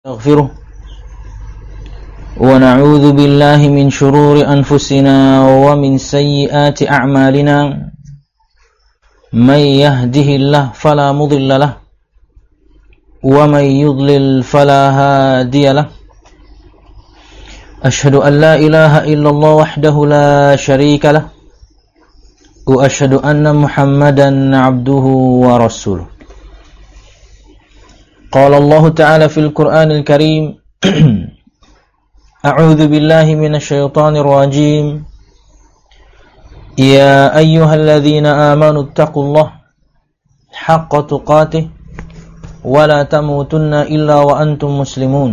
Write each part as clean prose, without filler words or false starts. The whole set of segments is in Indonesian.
نستغفره ونعوذ بالله من شرور أنفسنا ومن سيئات أعمالنا من يهده الله فلا مضل له ومن يضلل فلا هادي له أشهد أن لا إله إلا الله وحده لا شريك له وأشهد أن محمدا عبده ورسوله قال الله تعالى في القرآن الكريم أعوذ بالله من الشيطان الرجيم يا أيها الذين آمنوا اتقوا الله حق تقاته ولا تموتن إلا وأنتم مسلمون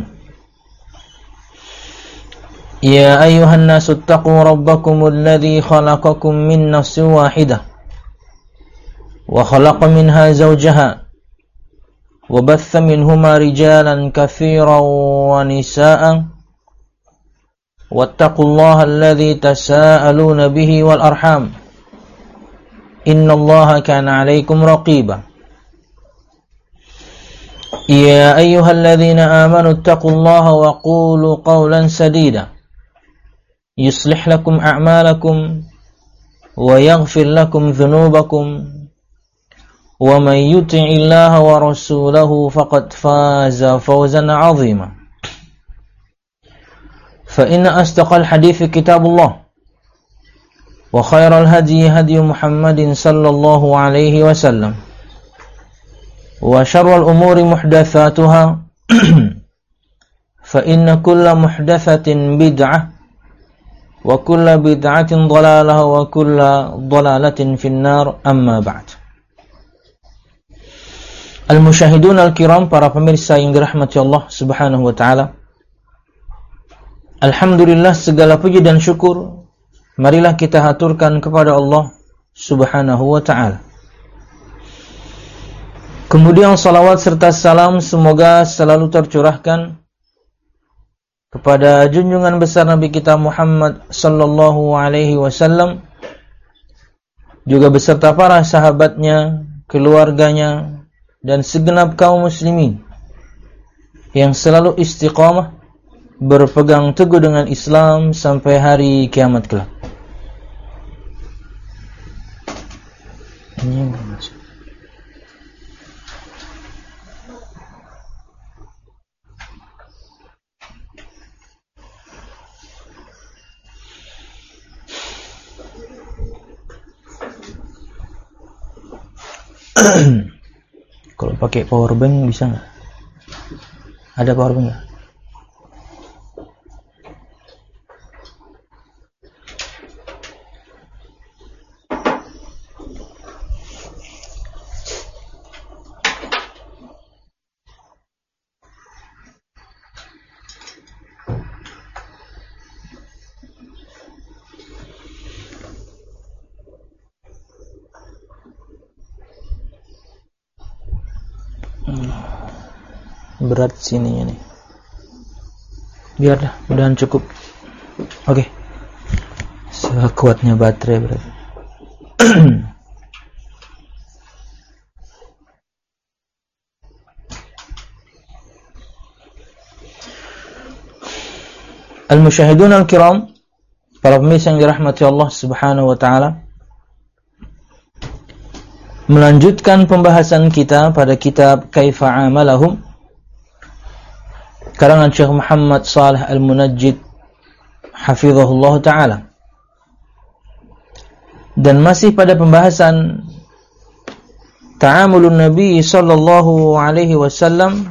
يا أيها الناس اتقوا ربكم الذي خلقكم من نفس واحدة وخلق منها زوجها وبث منهما رجالا كثيرا ونساء واتقوا الله الذي تساءلون به والأرحام إن الله كان عليكم رقيبا يا أيها الذين آمنوا اتقوا الله وقولوا قولا سديدا يصلح لكم أعمالكم ويغفر لكم ذنوبكم ومن يطع الله ورسوله فقد فاز فوزا عظيما فإن أصدق الحديث كتاب الله وخير الهدي هدي محمد صلى الله عليه وسلم وشر الأمور محدثاتها فإن كل محدثة بدعة وكل بدعة ضلالة وكل ضلالة في النار أما بعد. Al-musyahidun al-kiram, para pemirsa yang dirahmati Allah subhanahu wa ta'ala, alhamdulillah, segala puji dan syukur marilah kita haturkan kepada Allah subhanahu wa ta'ala. Kemudian salawat serta salam semoga selalu tercurahkan kepada junjungan besar Nabi kita Muhammad sallallahu alaihi wasallam, juga beserta para sahabatnya, keluarganya, dan segenap kaum muslimin yang selalu istiqamah berpegang teguh dengan Islam sampai hari kiamat kelak. Kalau pakai power bank bisa nggak? Ada power bank nggak? Berat sininya nih. Biarlah, mudahan cukup. Oke. Sekuatnya baterai berarti. Al-musyahidun al-kiram, para pemirsa yang dirahmati Allah subhanahu wa ta'ala, melanjutkan pembahasan kita pada kitab Kaifa Amalahum karangan Syekh Muhammad Shalih Al-Munajjid hafizahullah ta'ala, dan masih pada pembahasan ta'amulun Nabi sallallahu alaihi wasallam,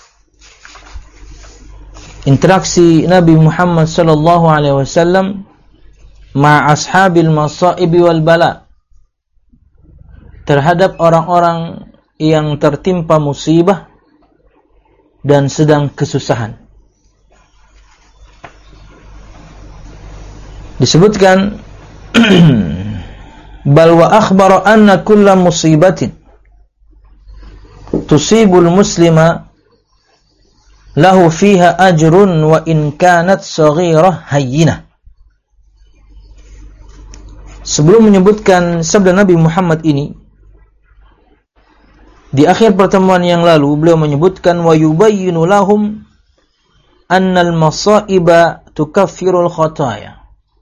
interaksi Nabi Muhammad sallallahu alaihi wasallam ma ashabil masaibi wal bala, terhadap orang-orang yang tertimpa musibah dan sedang kesusahan. Disebutkan bal wa akhbara anna kulla musibatin tusibul muslima lahu fiha ajrun wa in kanat saghirah hayyinah. Sebelum menyebutkan sabda Nabi Muhammad ini, di akhir pertemuan yang lalu beliau menyebutkan wa yubayyinu lahum annal masaiba tukaffirul khataya.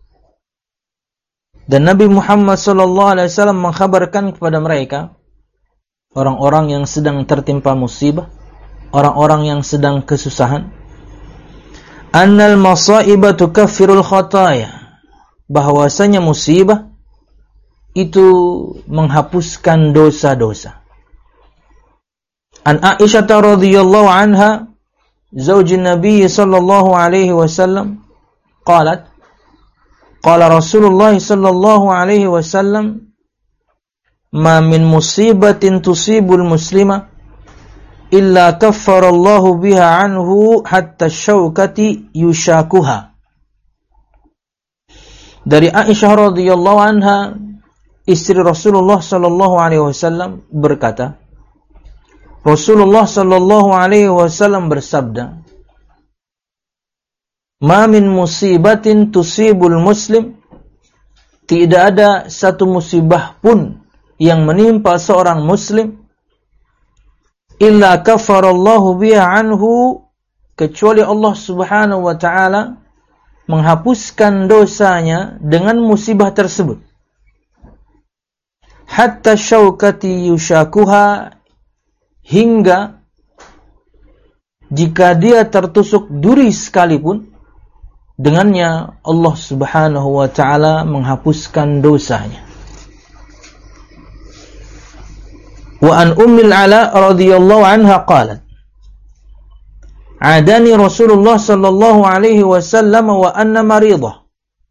Dan Nabi Muhammad sallallahu alaihi wasallam mengkhabarkan kepada mereka, orang-orang yang sedang tertimpa musibah, orang-orang yang sedang kesusahan, annal masaiba tukaffirul khataya, bahwasanya musibah itu menghapuskan dosa-dosa. An Aisyah radhiyallahu anha, zaujin Nabi sallallahu alaihi wasallam, qalat, qala Rasulullah sallallahu alaihi wasallam, ma min musibatin tusibul muslima illa kaffarallahu biha anhu hatta syaukati yushakuha. Dari Aisyah radhiyallahu anha, istri Rasulullah sallallahu alaihi wasallam berkata, Rasulullah sallallahu alaihi wasallam bersabda, ma min musibatin tusibul muslim, tidak ada satu musibah pun yang menimpa seorang muslim, illa kafarallahu biha anhu, kecuali Allah subhanahu wa ta'ala menghapuskan dosanya dengan musibah tersebut. Hatta syaukati yushakuha, hingga jika dia tertusuk duri sekalipun, dengannya Allah subhanahu wa ta'ala menghapuskan dosanya. Wa an ummil ala radhiyallahu anha qalat, adani Rasulullah sallallahu alaihi wasallam wa anna maridah,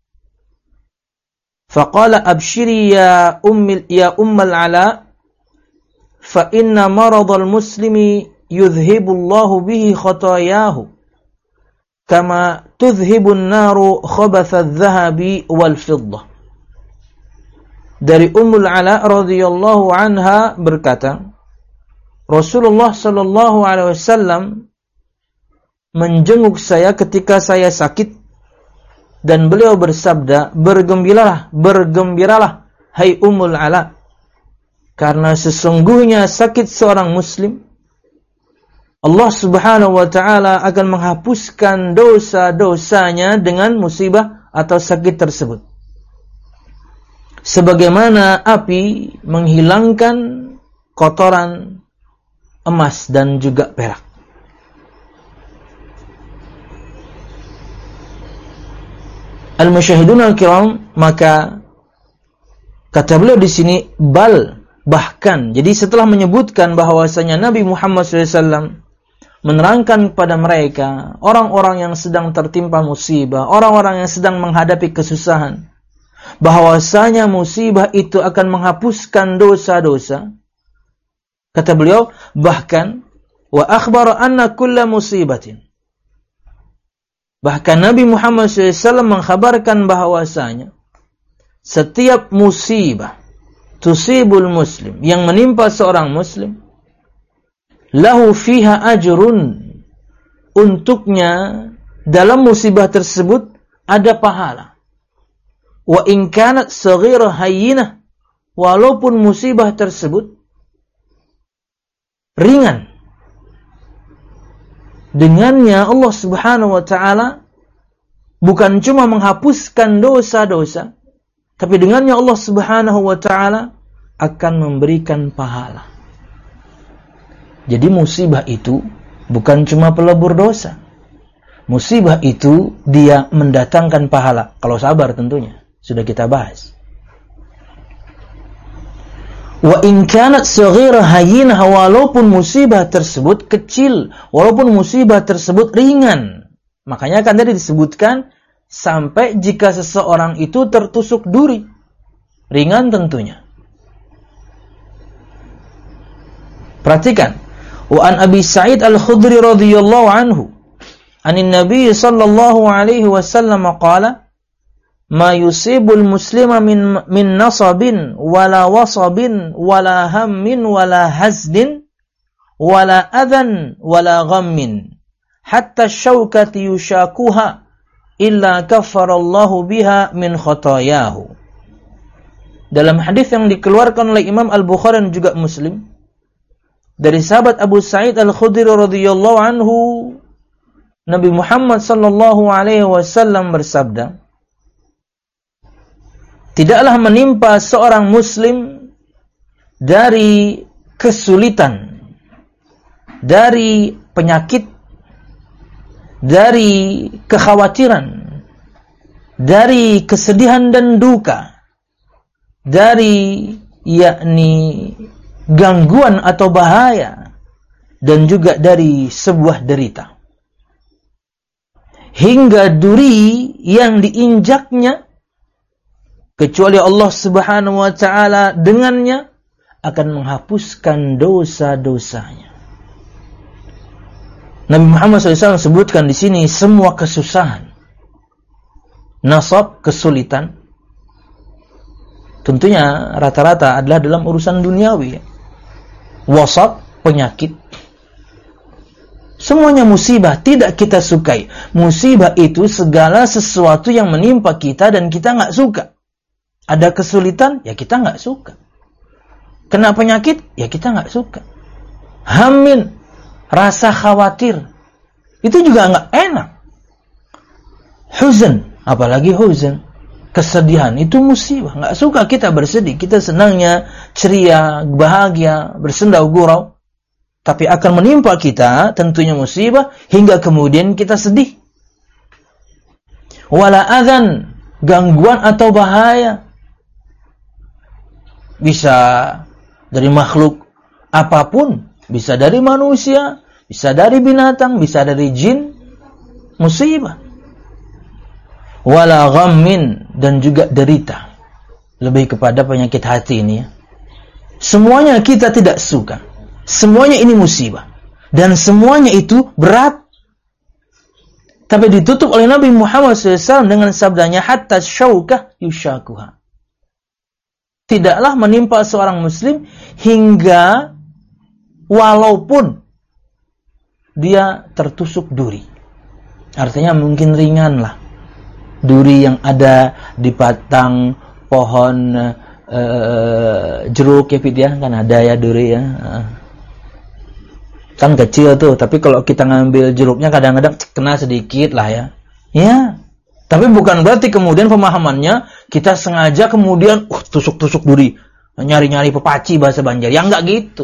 faqala abshiri ya ummal ala, fa inna maradal muslimi yudhhibullahu bihi khatayahu kama tudhhibun naru khabatha adh-dhahabi wal fiddah. Dari Ummul Ala radhiyallahu anha berkata, Rasulullah sallallahu alaihi wasallam menjenguk saya ketika saya sakit, dan beliau bersabda, bergembiralah hai Ummul Ala, karena sesungguhnya sakit seorang muslim, Allah subhanahu wa ta'ala akan menghapuskan dosa-dosanya dengan musibah atau sakit tersebut. Sebagaimana api menghilangkan kotoran emas dan juga perak. Al-musyahidun al-kiram, maka kata beliau di sini, bahkan, jadi setelah menyebutkan bahwasanya Nabi Muhammad SAW menerangkan kepada mereka, orang-orang yang sedang tertimpa musibah, orang-orang yang sedang menghadapi kesusahan, bahwasanya musibah itu akan menghapuskan dosa-dosa. Kata beliau, bahkan wa akhbara anna kulla musibatin, bahkan Nabi Muhammad SAW mengkhabarkan bahwasanya setiap musibah tusibul muslim, yang menimpa seorang muslim, lahu fiha ajrun, untuknya dalam musibah tersebut ada pahala. Wa in kanat saghira hayyinah, walaupun musibah tersebut ringan, dengannya Allah subhanahu wa ta'ala bukan cuma menghapuskan dosa-dosa, tapi dengannya Allah subhanahu wa ta'ala akan memberikan pahala. Jadi musibah itu bukan cuma pelebur dosa. Musibah itu dia mendatangkan pahala, kalau sabar tentunya. Sudah kita bahas. Wa in kanat saghira hayyinah, walaupun musibah tersebut kecil, walaupun musibah tersebut ringan. Makanya kan tadi disebutkan sampai jika seseorang itu tertusuk duri. Ringan tentunya. Perhatikan. Wa an Abi Sa'id Al-Khudri radhiyallahu anhu, anin Nabi sallallahu alaihi wasallam qala, ma yusibul muslima min nasabin wala wasabin wala hammin wala hazdin wala adhan wala ghammin hatta syaukati yushakuha illa kaffarallahu biha min khatayahu. Dalam hadis yang dikeluarkan oleh Imam Al-Bukhari dan juga Muslim dari sahabat Abu Sa'id Al-Khudri radhiyallahu anhu, Nabi Muhammad sallallahu alaihi wasallam bersabda, tidaklah menimpa seorang muslim dari kesulitan, dari penyakit, dari kekhawatiran, dari kesedihan dan duka, dari yakni gangguan atau bahaya, dan juga dari sebuah derita, hingga duri yang diinjaknya, kecuali Allah Subhanahu wa ta'ala dengannya akan menghapuskan dosa-dosanya. Nabi Muhammad SAW sebutkan di sini semua kesusahan, nasab, kesulitan, tentunya rata-rata adalah dalam urusan duniawi. Wasat, penyakit, semuanya musibah, tidak kita sukai. Musibah itu segala sesuatu yang menimpa kita dan kita nggak suka. Ada kesulitan, ya kita nggak suka. Kena penyakit, ya kita nggak suka. Hamil, rasa khawatir, itu juga nggak enak. Huzn, apalagi huzn, kesedihan, itu musibah. Nggak suka kita bersedih, kita senangnya ceria, bahagia, bersendau gurau. Tapi akan menimpa kita tentunya musibah hingga kemudian kita sedih. Wala adzan, gangguan atau bahaya, bisa dari makhluk apapun, bisa dari manusia, bisa dari binatang, bisa dari jin, musibah. Wala ghammin, dan juga derita, lebih kepada penyakit hati ini ya. Semuanya kita tidak suka, semuanya ini musibah, dan semuanya itu berat. Tapi ditutup oleh Nabi Muhammad SAW dengan sabdanya, hatta syaukah yushakuha, tidaklah menimpa seorang muslim hingga walaupun dia tertusuk duri. Artinya mungkin ringan lah, duri yang ada di batang pohon jeruk ya Fit ya, kan ada ya duri ya, kan kecil tuh, tapi kalau kita ngambil jeruknya kadang-kadang kena sedikit lah ya. Ya, tapi bukan berarti kemudian pemahamannya kita sengaja kemudian tusuk-tusuk duri, nyari-nyari pepaci bahasa Banjar, ya enggak gitu.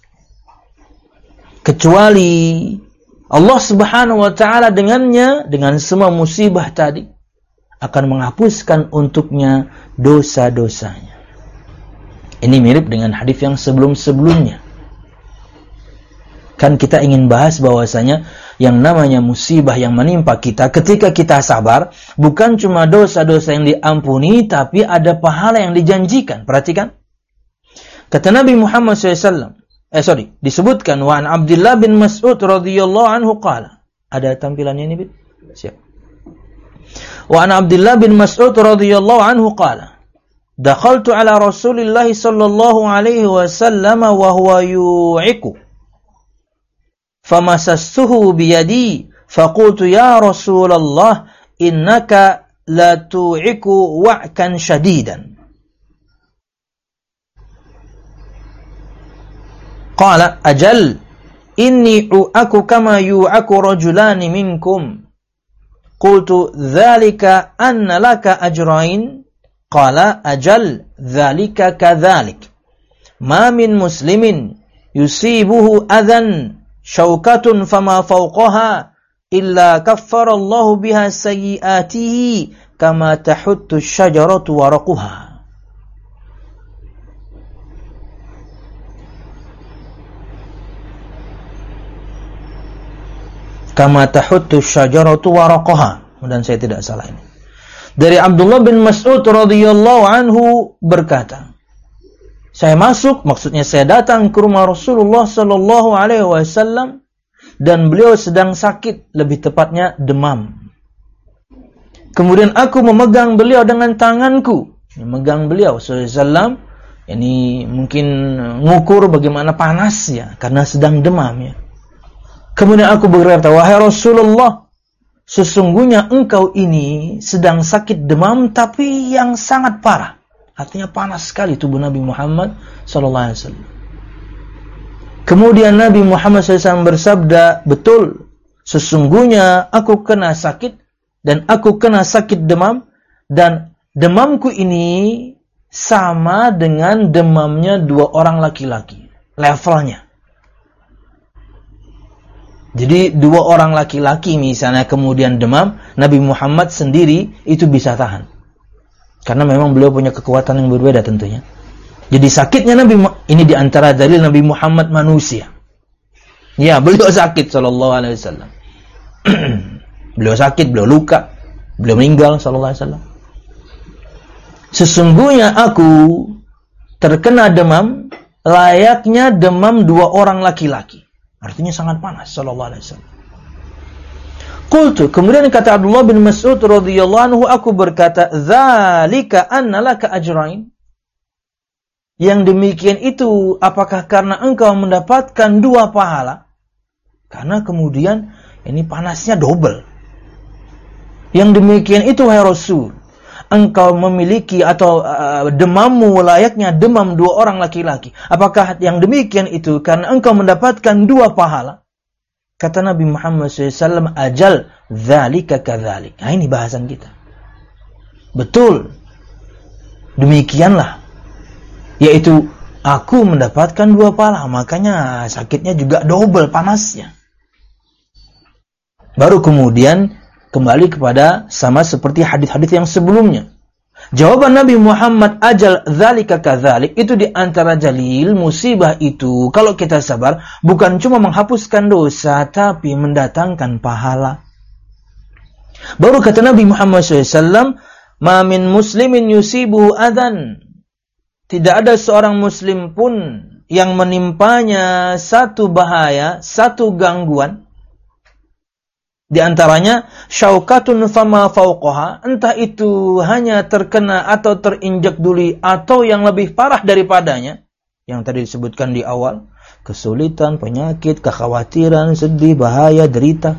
Kecuali Allah Subhanahu wa ta'ala dengannya, dengan semua musibah tadi, akan menghapuskan untuknya dosa-dosanya. Ini mirip dengan hadis yang sebelum-sebelumnya. Kan kita ingin bahas bahwasanya yang namanya musibah yang menimpa kita, ketika kita sabar, bukan cuma dosa-dosa yang diampuni, tapi ada pahala yang dijanjikan. Perhatikan. Kata Nabi Muhammad SAW, disebutkan, wa an Abdullah bin Mas'ud radhiyallahu anhu qala. Ada tampilannya ini, Bit? Siap. Wa an Abdullah bin Mas'ud radhiyallahu anhu qala, dakhaltu ala Rasulillah sallallahu alaihi wasallam wa huwa yu'iku, famasastuhu biyadi, faqultu ya Rasulullah, innaka la tu'iku wa'kan shadidan. Qala ajal, inni u'aku kama yu'aku rajulani minkum. Qultu dhalika anna laka ajrain. Qala ajal, dhalika kadhalik. Ma min muslimin yusibuhu adhan syaukatun fama fawqaha illa kaffarallahu biha sayyiatihi kama tahuttu syajaratu waraquha. Kama tahuttu syajaratu waraqaha. Dan saya tidak salah ini. Dari Abdullah bin Mas'ud radhiyallahu anhu berkata, saya masuk, maksudnya saya datang ke rumah Rasulullah sallallahu alaihi wasallam dan beliau sedang sakit, lebih tepatnya demam. Kemudian aku memegang beliau dengan tanganku. Memegang beliau sallallahu alaihi wasallam, ini mungkin ngukur bagaimana panasnya karena sedang demam ya. Kemudian aku berkata, wahai Rasulullah, sesungguhnya engkau ini sedang sakit demam tapi yang sangat parah. Artinya panas sekali tubuh Nabi Muhammad SAW. Kemudian Nabi Muhammad SAW bersabda, betul, sesungguhnya aku kena sakit dan aku kena sakit demam dan demamku ini sama dengan demamnya 2 orang laki-laki levelnya. Jadi 2 orang laki-laki misalnya kemudian demam, Nabi Muhammad sendiri itu bisa tahan. Karena memang beliau punya kekuatan yang berbeda tentunya. Jadi sakitnya Nabi ini diantara dalil Nabi Muhammad manusia. Ya, beliau sakit sallallahu alaihi wasallam. Beliau sakit, beliau luka, beliau meninggal sallallahu alaihi wasallam. Sesungguhnya aku terkena demam layaknya demam 2 orang laki-laki. Artinya sangat panas sallallahu alaihi wasallam. Qultu, kemudian kata Abdullah bin Mas'ud radhiyallahu anhu, aku berkata, "Dzalika anna laka ajrain." Yang demikian itu apakah karena engkau mendapatkan 2 pahala? Karena kemudian ini panasnya double. Yang demikian itu wahai Rasul, engkau memiliki atau demammu layaknya demam 2 orang laki-laki. Apakah yang demikian itu karena engkau mendapatkan 2 pahala? Kata Nabi Muhammad SAW, ajal, dzalika kadzalik. Nah, ini bahasan kita. Betul. Demikianlah. Yaitu, aku mendapatkan 2 pahala. Makanya sakitnya juga double panasnya. Baru kemudian kembali kepada sama seperti hadis-hadis yang sebelumnya. Jawaban Nabi Muhammad, ajal dzalika kadzalik, itu di antara jalil musibah itu kalau kita sabar bukan cuma menghapuskan dosa tapi mendatangkan pahala. Baru kata Nabi Muhammad SAW, ma min muslimin yusibuhu adan. Tidak ada seorang muslim pun yang menimpanya satu bahaya, satu gangguan. Di antaranya syaukatun fama fauqaha, entah itu hanya terkena atau terinjak duli atau yang lebih parah daripadanya, yang tadi disebutkan di awal, kesulitan, penyakit, kekhawatiran, sedih, bahaya, derita.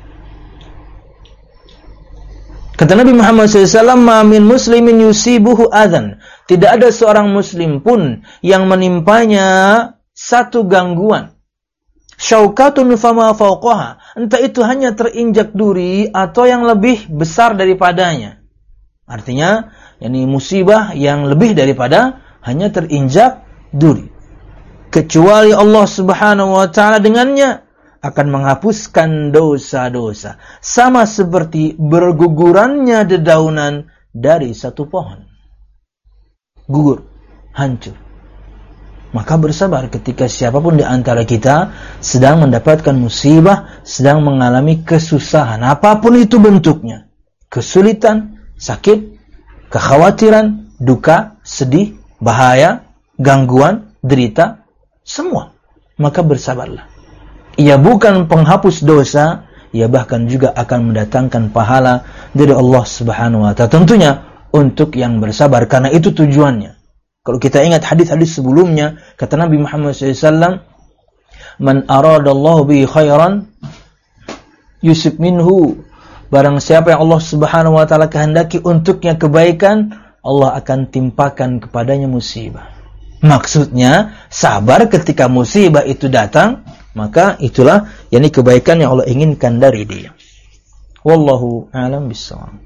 Kata Nabi Muhammad SAW, ma min muslimin yusibuhu adhan. Tidak ada seorang muslim pun yang menimpanya satu gangguan. Syaukatun fama fauqaha, entah itu hanya terinjak duri atau yang lebih besar daripadanya. Artinya, ini musibah yang lebih daripada hanya terinjak duri. Kecuali Allah Subhanahu wa taala dengannya akan menghapuskan dosa-dosa, sama seperti bergugurannya dedaunan dari satu pohon. Gugur, hancur. Maka bersabar ketika siapapun di antara kita sedang mendapatkan musibah, sedang mengalami kesusahan, apapun itu bentuknya. Kesulitan, sakit, kekhawatiran, duka, sedih, bahaya, gangguan, derita, semua. Maka bersabarlah. Ia bukan penghapus dosa, ia bahkan juga akan mendatangkan pahala dari Allah Subhanahu wa taala. Tentunya untuk yang bersabar, karena itu tujuannya. Kalau kita ingat hadis-hadis sebelumnya, kata Nabi Muhammad SAW, man aradallahu bihi khairan yusib minhu. Barang siapa yang Allah Subhanahu wa taala kehendaki untuknya kebaikan, Allah akan timpakan kepadanya musibah. Maksudnya, sabar ketika musibah itu datang, maka itulah yakni kebaikan yang Allah inginkan dari dia. Wallahu a'lam bishawab.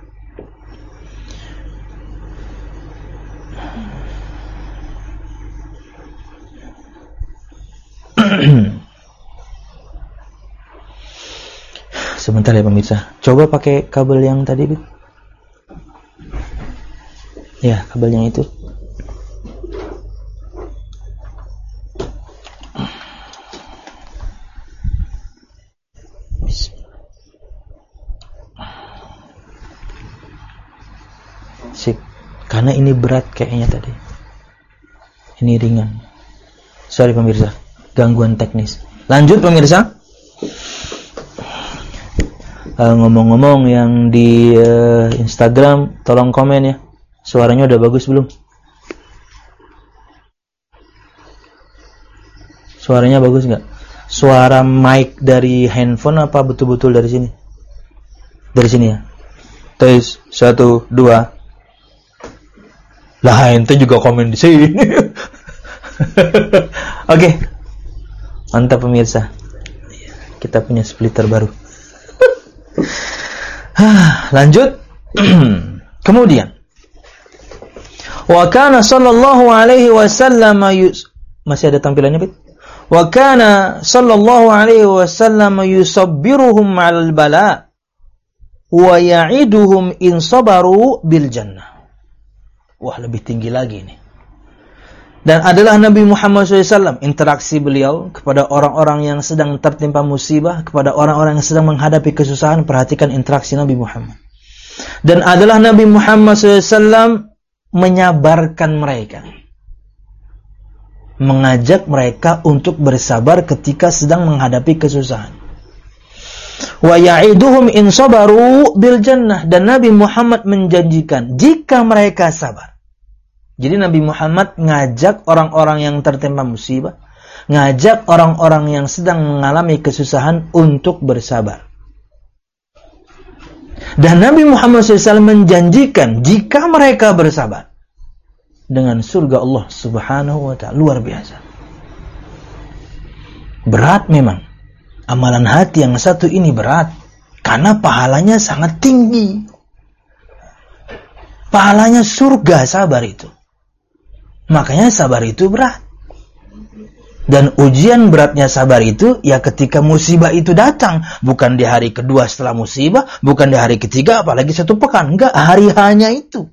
Sebentar ya pemirsa. Coba pakai kabel yang tadi, Bit. Ya, kabel yang itu. Sip. Karena ini berat kayaknya tadi. Ini ringan. Sorry pemirsa, gangguan teknis. Lanjut pemirsa. Ngomong-ngomong yang di Instagram, tolong komen ya. Suaranya udah bagus belum? Suaranya bagus nggak? Suara mic dari handphone apa betul-betul dari sini? Dari sini ya. Tes 1, 2. Lah, ente juga komen di sini. Oke. Mantap pemirsa. Kita punya splitter baru. Lanjut. Kemudian wa kana sallallahu alaihi wasallam masih ada tampilannya, Bit? Wa kana sallallahu alaihi wasallam yusabbiruhum 'alal bala wa ya'iduhum in sabaru bil jannah. Wah, lebih tinggi lagi nih. Dan adalah Nabi Muhammad SAW, interaksi beliau kepada orang-orang yang sedang tertimpa musibah, kepada orang-orang yang sedang menghadapi kesusahan. Perhatikan interaksi Nabi Muhammad. Dan adalah Nabi Muhammad SAW menyabarkan mereka, mengajak mereka untuk bersabar ketika sedang menghadapi kesusahan. Wa ya'iduhum in sabaru bil jannah, dan Nabi Muhammad menjanjikan jika mereka sabar. Jadi Nabi Muhammad ngajak orang-orang yang tertimpa musibah, ngajak orang-orang yang sedang mengalami kesusahan untuk bersabar. Dan Nabi Muhammad SAW menjanjikan jika mereka bersabar dengan surga Allah Subhanahu wa ta'ala. Luar biasa. Berat memang. Amalan hati yang satu ini berat. Karena pahalanya sangat tinggi. Pahalanya surga sabar itu. Makanya sabar itu berat. Dan ujian beratnya sabar itu ya ketika musibah itu datang. Bukan di hari kedua setelah musibah, bukan di hari ketiga, apalagi 1 pekan. Enggak, hari hanya itu.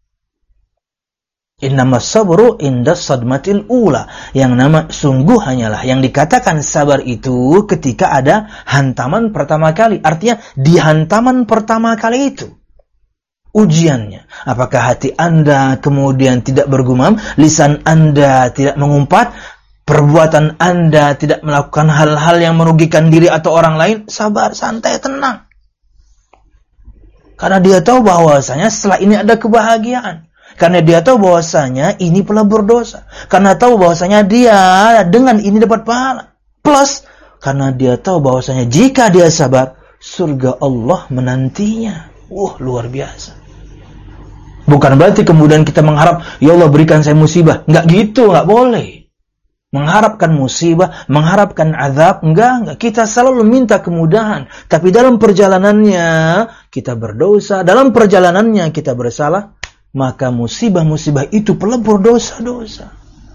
Innamas sabru indas sadmatil ula. Yang nama sungguh hanyalah, yang dikatakan sabar itu ketika ada hantaman pertama kali. Artinya di hantaman pertama kali itu ujiannya. Apakah hati Anda kemudian tidak bergumam, lisan Anda tidak mengumpat, perbuatan Anda tidak melakukan hal-hal yang merugikan diri atau orang lain? Sabar, santai, tenang. Karena dia tahu bahwasanya setelah ini ada kebahagiaan. Karena dia tahu bahwasanya ini pelebur dosa. Karena tahu bahwasanya dia dengan ini dapat pahala. Plus, karena dia tahu bahwasanya jika dia sabar, surga Allah menantinya. Luar biasa. Bukan berarti kemudian kita mengharap, ya Allah berikan saya musibah. Enggak gitu, enggak boleh. Mengharapkan musibah, mengharapkan azab, enggak. Kita selalu minta kemudahan. Tapi dalam perjalanannya kita berdosa, dalam perjalanannya kita bersalah, maka musibah-musibah itu pelebur dosa-dosa.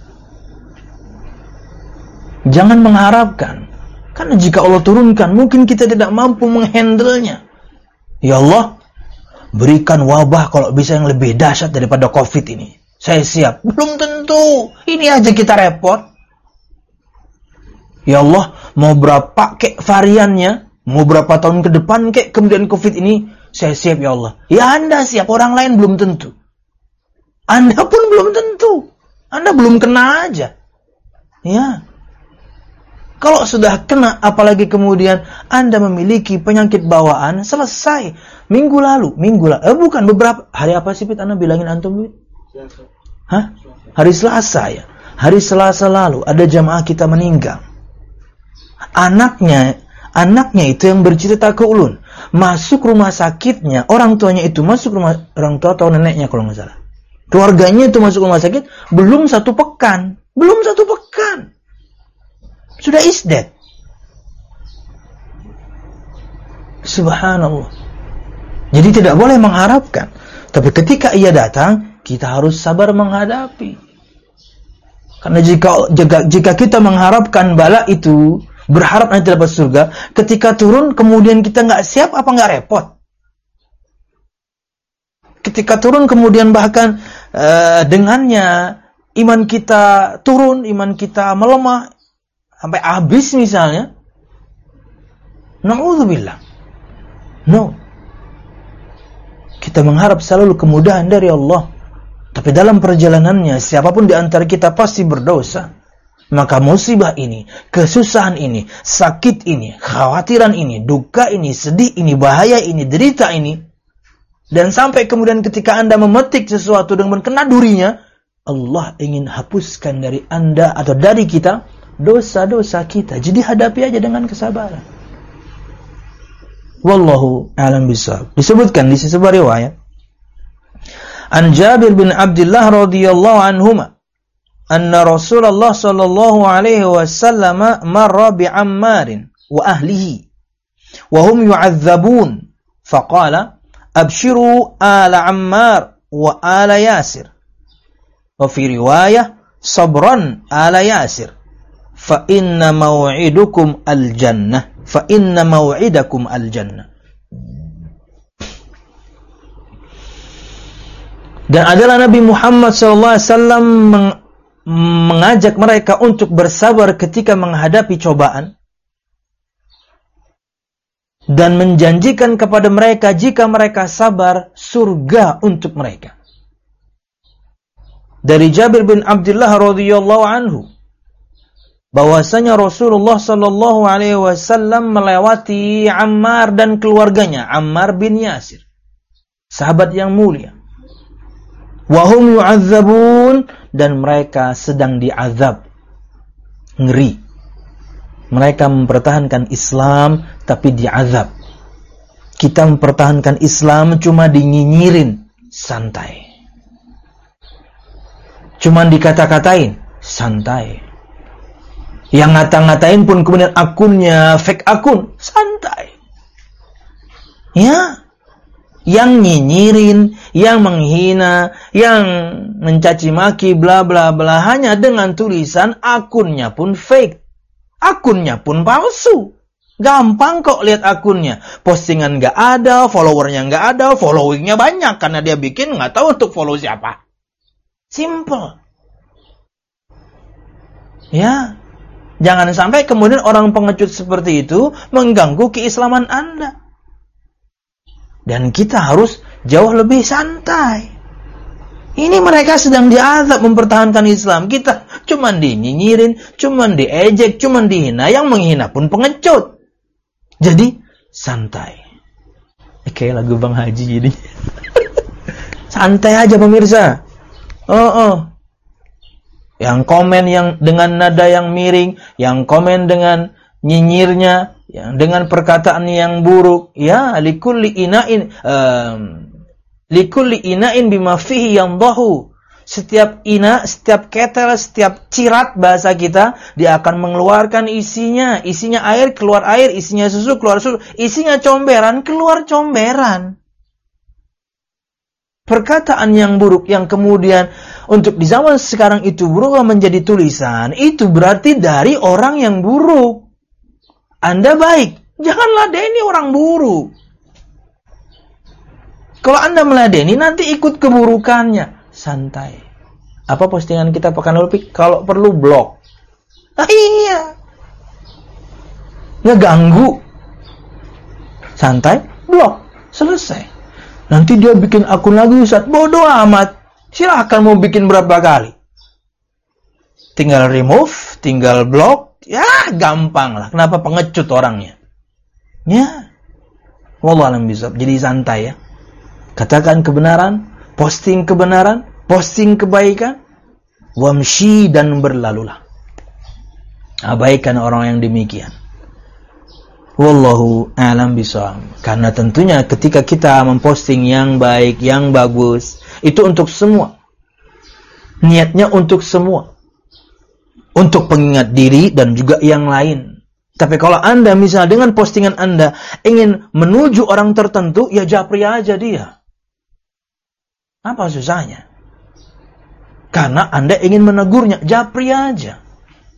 Jangan mengharapkan. Karena jika Allah turunkan, mungkin kita tidak mampu menghandlenya. Ya Allah, berikan wabah kalau bisa yang lebih dahsyat daripada COVID ini. Saya siap. Belum tentu. Ini aja kita repot. Ya Allah, mau berapa kek variannya, mau berapa tahun ke depan kek kemudian COVID ini, saya siap ya Allah. Ya Anda siap, orang lain belum tentu. Anda pun belum tentu. Anda belum kena aja. Ya. Kalau sudah kena, apalagi kemudian Anda memiliki penyakit bawaan, selesai. Minggu lalu. Bukan, beberapa. Hari apa sih, Pit? Anda bilangin antum, Pit? Hah? Hari Selasa ya. Hari Selasa lalu, ada jamaah kita meninggal. Anaknya itu yang bercerita ke ulun. Masuk rumah sakitnya, orang tuanya itu masuk rumah, orang tua atau neneknya kalau nggak salah. Keluarganya itu masuk rumah sakit, belum 1 pekan. Sudah is dead. Subhanallah. Jadi tidak boleh mengharapkan. Tapi ketika ia datang, kita harus sabar menghadapi. Karena jika kita mengharapkan bala itu, berharap nanti dapat surga, ketika turun kemudian kita nggak siap, apa nggak repot? Ketika turun kemudian bahkan dengannya iman kita turun, iman kita melemah, sampai habis misalnya, na'udzubillah. No. Kita mengharap selalu kemudahan dari Allah. Tapi dalam perjalanannya, siapapun di antara kita pasti berdosa. Maka musibah ini, kesusahan ini, sakit ini, khawatiran ini, duka ini, sedih ini, bahaya ini, derita ini, dan sampai kemudian ketika Anda memetik sesuatu dengan kena durinya, Allah ingin hapuskan dari Anda atau dari kita dosa-dosa kita. Jadi hadapi aja dengan kesabaran. Wallahu a'lam bishawab. Disebutkan di sebuah riwayat, An Jabir bin Abdullah radhiyallahu anhuma, anna Rasulullah sallallahu alaihi wasallam marra bi Ammarin wa ahlihi wa hum yu'adzabun Faqala abshiru ala Ammar wa ala Yasir. Wa fi riwayah sabran ala Yasir. Fa inna maw'idukum al-jannah. Fa inna maw'idakum al-jannah. Dan adalah Nabi Muhammad SAW mengajak mereka untuk bersabar ketika menghadapi cobaan. Dan menjanjikan kepada mereka jika mereka sabar, surga untuk mereka. Dari Jabir bin Abdullah radhiyallahu anhu, bahwasanya Rasulullah sallallahu alaihi wasallam melewati Ammar dan keluarganya, Ammar bin Yasir, sahabat yang mulia. Wahum yu'adzabun, dan mereka sedang diazab. Ngeri. Mereka mempertahankan Islam tapi diazab. Kita mempertahankan Islam cuma dinyinyirin, santai. Cuma dikata-katain, santai. Yang ngata-ngatain pun kemudian akunnya fake akun, santai. Ya, yang nyinyirin, yang menghina, yang mencaci maki, bla bla bla, hanya dengan tulisan akunnya pun fake. Akunnya pun palsu. Gampang kok lihat akunnya. Postingan nggak ada, followernya nggak ada, followingnya banyak. Karena dia bikin nggak tahu untuk follow siapa. Simple. Ya. Jangan sampai kemudian orang pengecut seperti itu mengganggu keislaman Anda. Dan kita harus jauh lebih santai. Ini mereka sedang diazab mempertahankan Islam. Kita cuman dinyinyirin, cuman diejek, cuman dihina. Yang menghina pun pengecut. Jadi, santai. Kayak lagu Bang Haji jadi. Santai aja pemirsa. Yang komen yang dengan nada yang miring, yang komen dengan nyinyirnya, yang dengan perkataan yang buruk. Ya, likulli ina'in bima fihi yandahu. Setiap ina, setiap ketel, setiap cirat bahasa kita, dia akan mengeluarkan isinya. Isinya air, keluar air. Isinya susu, keluar susu. Isinya comberan, keluar comberan. Perkataan yang buruk yang kemudian untuk di zaman sekarang itu berubah menjadi tulisan, itu berarti dari orang yang buruk. Anda baik, jangan ladeni orang buruk. Kalau Anda meladeni, nanti ikut keburukannya. Santai. Apa postingan kita pekan lalu? Kalau perlu blok. Iya. Ngeganggu. Santai, blok. Selesai. Nanti dia bikin akun lagi, Ustaz. Bodoh amat. Silahkan mau bikin berapa kali. Tinggal remove, tinggal blok. Ya, gampang lah. Kenapa pengecut orangnya? Ya. Wallahualam bishawab. Jadi santai ya. Katakan kebenaran, posting kebenaran, posting kebaikan, wamshi dan berlalulah. Abaikan orang yang demikian. Wallahu a'lam bishawab. Karena tentunya ketika kita memposting yang baik, yang bagus, itu untuk semua. Niatnya untuk semua. Untuk pengingat diri dan juga yang lain. Tapi kalau Anda misalnya dengan postingan Anda ingin menuju orang tertentu, ya japri aja dia. Apa susahnya? Karena Anda ingin menegurnya, japri aja.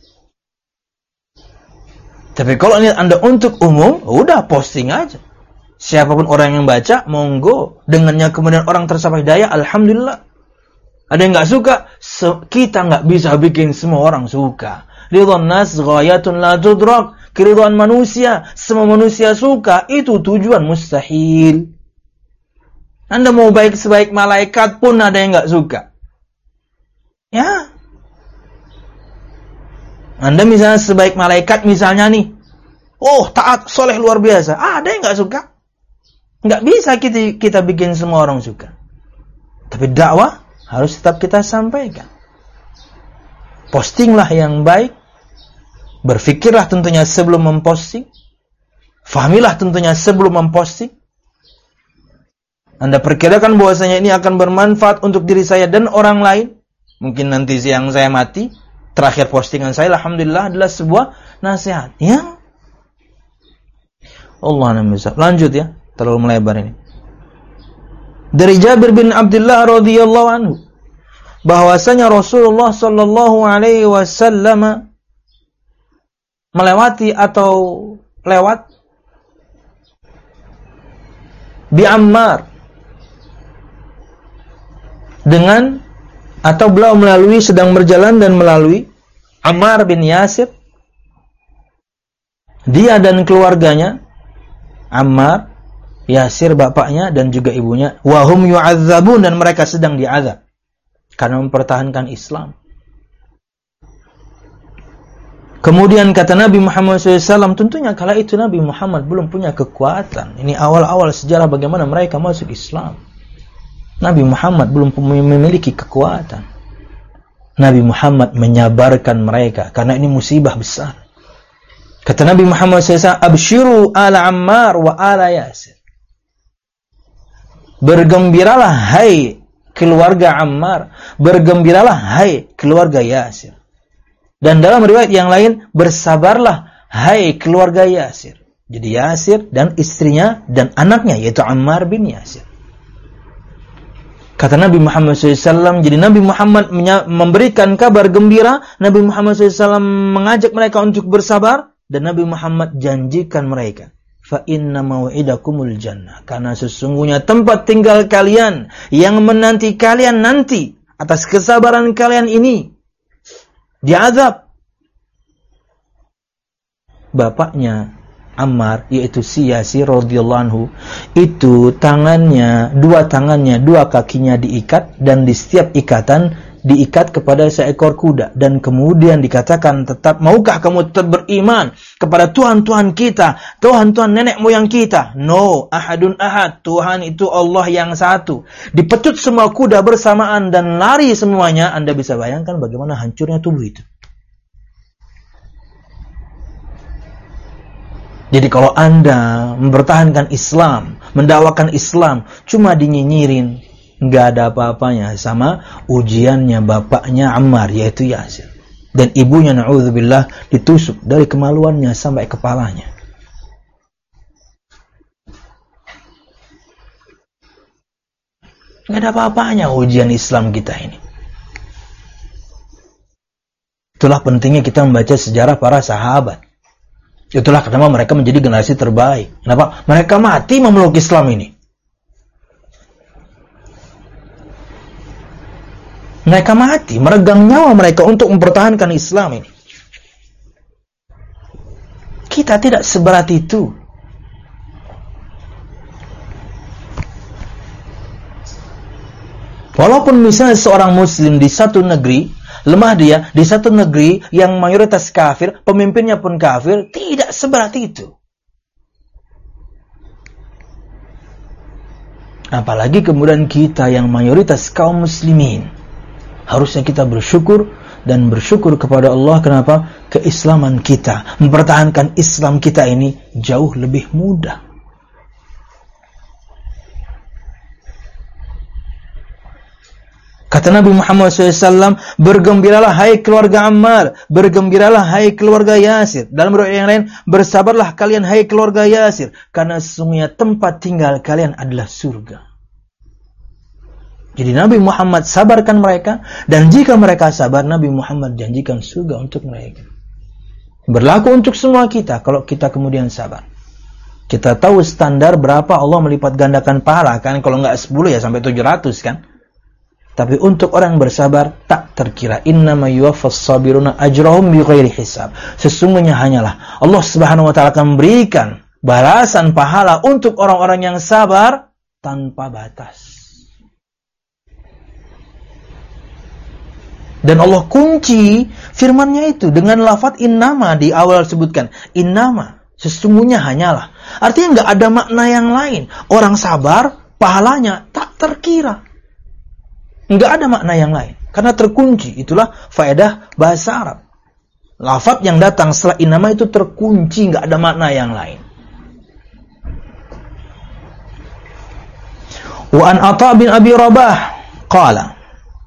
Tapi kalau niat Anda untuk umum, udah posting aja. Siapapun orang yang baca, monggo. Dengannya kemudian orang tersapai daya, alhamdulillah. Ada yang nggak suka, kita nggak bisa bikin semua orang suka. Ridwan nas ghayatun la tudrak. Keridhaan manusia, semua manusia suka, itu tujuan mustahil. Anda mau baik sebaik malaikat pun ada yang nggak suka. Ya. Anda misalnya sebaik malaikat misalnya nih. Oh, taat, soleh luar biasa. Ada yang nggak suka. Nggak bisa kita bikin semua orang suka. Tapi dakwah harus tetap kita sampaikan. Postinglah yang baik. Berfikirlah tentunya sebelum memposting. Fahamilah tentunya sebelum memposting. Anda perkirakan bahwasanya ini akan bermanfaat untuk diri saya dan orang lain. Mungkin nanti siang saya mati. Terakhir postingan saya, alhamdulillah, adalah sebuah nasihat. Ya. Allah nambah. Lanjut ya. terlalu melebar ini. Dari Jabir bin Abdullah radhiyallahu anhu bahwasanya Rasulullah sallallahu alaihi wasallam melewati atau lewat bi Ammar dengan atau beliau melalui sedang berjalan dan melalui Ammar bin Yasir, dia dan keluarganya, Ammar, Yasir bapaknya dan juga ibunya, wahum yu'adzabun, dan mereka sedang diazab karena mempertahankan Islam. Kemudian kata Nabi Muhammad SAW, tentunya kala itu Nabi Muhammad belum punya kekuatan. Ini awal-awal sejarah bagaimana mereka masuk Islam. Nabi Muhammad belum memiliki kekuatan. Nabi Muhammad menyabarkan mereka karena ini musibah besar. Kata Nabi Muhammad SAW, abshiru ala Ammar wa ala Yasir. Bergembiralah hai keluarga Ammar, bergembiralah hai keluarga Yasir. Dan dalam riwayat yang lain, bersabarlah hai keluarga Yasir. Jadi Yasir dan istrinya dan anaknya, yaitu Ammar bin Yasir. Kata Nabi Muhammad SAW, jadi Nabi Muhammad memberikan kabar gembira, Nabi Muhammad SAW mengajak mereka untuk bersabar, dan Nabi Muhammad janjikan mereka, fa inna mau'idakumul jannah, karena sesungguhnya tempat tinggal kalian yang menanti kalian nanti atas kesabaran kalian ini diazab. Bapaknya Ammar, yaitu si Yasir radhiyallahu anhu, itu tangannya, dua kakinya diikat, dan di setiap ikatan diikat kepada seekor kuda, dan kemudian dikatakan, tetap maukah kamu tetap beriman kepada Tuhan-Tuhan kita, Tuhan-Tuhan nenek moyang kita? No, ahadun ahad, Tuhan itu Allah yang satu. Dipecut semua kuda bersamaan dan lari semuanya. Anda bisa bayangkan bagaimana hancurnya tubuh itu. Jadi kalau Anda mempertahankan Islam, mendakwakan Islam, cuma dinyinyirin, nggak ada apa-apanya sama ujiannya bapaknya Ammar, yaitu Yasir. Dan ibunya na'udzubillah ditusuk dari kemaluannya sampai kepalanya. Nggak ada apa-apanya ujian Islam kita ini. Itulah pentingnya kita membaca sejarah para sahabat. Itulah kenapa mereka menjadi generasi terbaik. Kenapa? Mereka mati memeluk Islam ini. Mereka mati, meregang nyawa mereka untuk mempertahankan Islam ini. Kita tidak seberat itu. Walaupun misalnya seorang muslim di satu negeri, lemah dia, di satu negeri yang mayoritas kafir, pemimpinnya pun kafir, tidak seberat itu. Apalagi kemudian kita yang mayoritas kaum muslimin. Harusnya kita bersyukur dan bersyukur kepada Allah. Kenapa? Keislaman kita, mempertahankan Islam kita ini jauh lebih mudah. Kata Nabi Muhammad SAW, bergembiralah hai keluarga Ammar, bergembiralah hai keluarga Yasir. Dalam riwayat yang lain, bersabarlah kalian hai keluarga Yasir, karena sesungguhnya tempat tinggal kalian adalah surga. Jadi Nabi Muhammad sabarkan mereka, dan jika mereka sabar, Nabi Muhammad janjikan surga untuk mereka. Berlaku untuk semua kita, kalau kita kemudian sabar. Kita tahu standar berapa Allah melipat gandakan pahala, kan? Kalau nggak 10 ya sampai 700 kan? Tapi untuk orang bersabar tak terkira. Innama yuwaffas sabiruna ajrahum bighairi hisab. Sesungguhnya hanyalah Allah Subhanahu wa taala akan memberikan balasan pahala untuk orang-orang yang sabar tanpa batas. Dan Allah kunci firman-Nya itu dengan lafaz innama, di awal sebutkan innama, sesungguhnya hanyalah. Artinya enggak ada makna yang lain. Orang sabar pahalanya tak terkira. Enggak ada makna yang lain karena terkunci. Itulah faedah bahasa Arab. Lafaz yang datang setelah innama itu terkunci, enggak ada makna yang lain. Wa an Atha bin Abi Rabah qala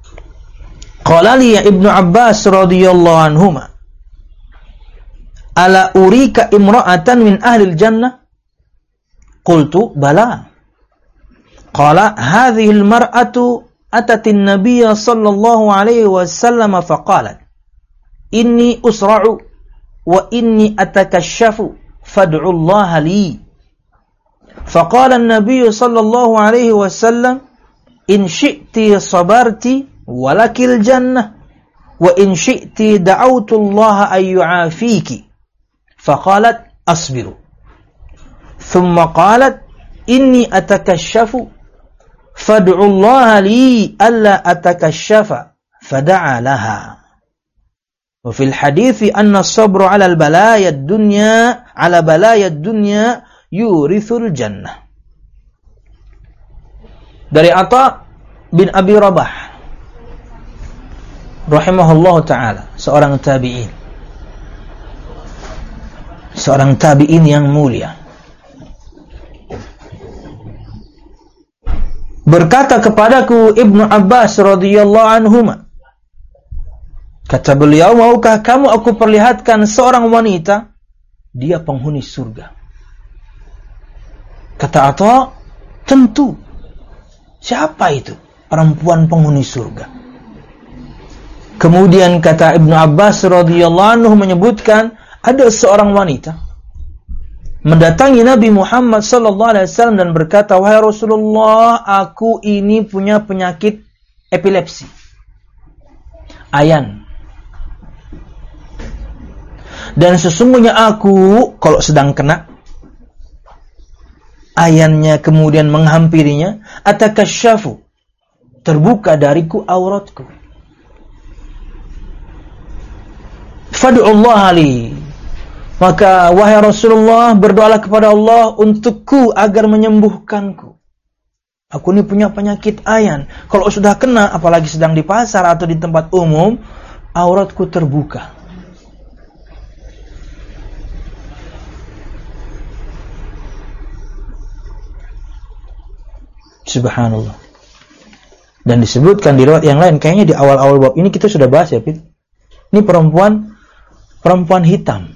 li ya Ibnu Abbas radhiyallahu anhuma, ala urika imra'atan min ahli al-jannah, Qultu bala. Qala hadhihi al-mar'atu atatin nabiyya sallallahu alaihi wasallam faqalat inni usra'u wa inni atakashafu fad'u Allah li. Faqala an-nabiy sallallahu alaihi wasallam in syi'ti sabarti walakil jannah wa in syi'ti da'awtu Allah ay yu'afiki. Faqalat asbiru. Thumma qalat inni atakashafu fad'u Allah li alla atakashafa fada'a laha. Wa fil hadithi anna as-sabra 'ala al-balaya ad-dunya 'ala balaya ad-dunya yurithul jannah. Dari Atha bin Abi Rabah rahimahullah ta'ala, seorang tabi'in yang mulia, berkata kepadaku Ibnu Abbas radhiyallahu anhuma, kata beliau, maukah kamu aku perlihatkan seorang wanita, dia penghuni surga? Kata Atha, tentu. Siapa itu perempuan penghuni surga? Kemudian kata Ibnu Abbas radhiyallahu anhu menyebutkan, ada seorang wanita mendatangi Nabi Muhammad sallallahu alaihi wasallam dan berkata, wahai Rasulullah, aku ini punya penyakit epilepsi, ayan. Dan sesungguhnya aku kalau sedang kena ayannya kemudian menghampirinya, atakasyafu, terbuka dariku auratku. Fad'ullah li, maka wahai Rasulullah, berdoalah kepada Allah untukku agar menyembuhkanku. Aku ini punya penyakit ayan. Kalau sudah kena, apalagi sedang di pasar atau di tempat umum, auratku terbuka. Subhanallah. Dan disebutkan di riwayat yang lain, kayaknya di awal-awal bab ini kita sudah bahas ya, Pit. Ini perempuan hitam.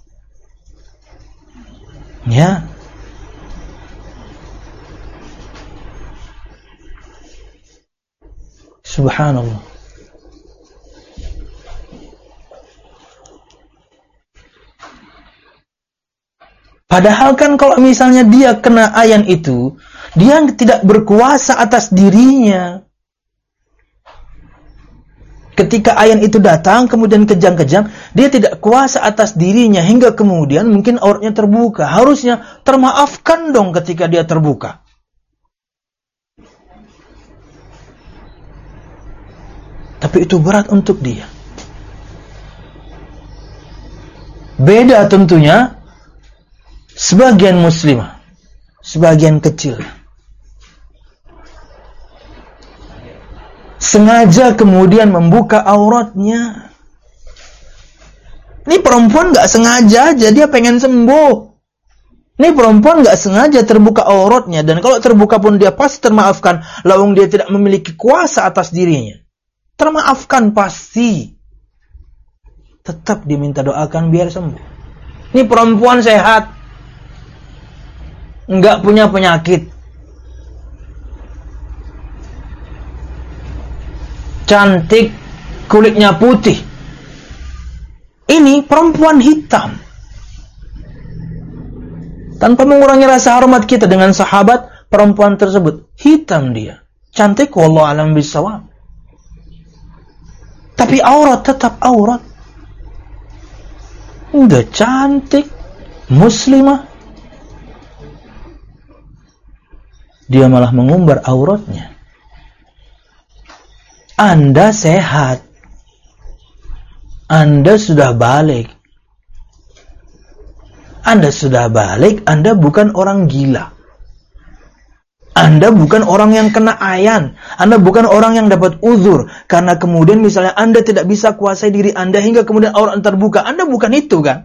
Ya. Subhanallah. Padahal kan kalau misalnya dia kena ayan itu, dia tidak berkuasa atas dirinya. Ketika ayan itu datang, kemudian kejang-kejang, dia tidak kuasa atas dirinya, hingga kemudian mungkin auratnya terbuka. Harusnya termaafkan dong ketika dia terbuka. Tapi itu berat untuk dia. Beda tentunya sebagian muslimah, sebagian kecil, sengaja kemudian membuka auratnya. Ini perempuan gak sengaja aja, dia pengen sembuh. Ini perempuan gak sengaja terbuka auratnya, dan kalau terbuka pun dia pasti termaafkan. Lawang dia tidak memiliki kuasa atas dirinya, termaafkan pasti. Tetap diminta doakan biar sembuh. Ini perempuan sehat, enggak punya penyakit, cantik, kulitnya putih. Ini perempuan hitam. Tanpa mengurangi rasa hormat kita dengan sahabat perempuan tersebut, hitam dia, cantik, wallahu alam bisawab. Tapi aurat tetap aurat. Udah cantik, muslimah, dia malah mengumbar auratnya. Anda sehat, Anda sudah balik, Anda bukan orang gila, Anda bukan orang yang kena ayan, Anda bukan orang yang dapat uzur karena kemudian misalnya Anda tidak bisa kuasai diri Anda hingga kemudian aurat terbuka. Anda bukan itu kan?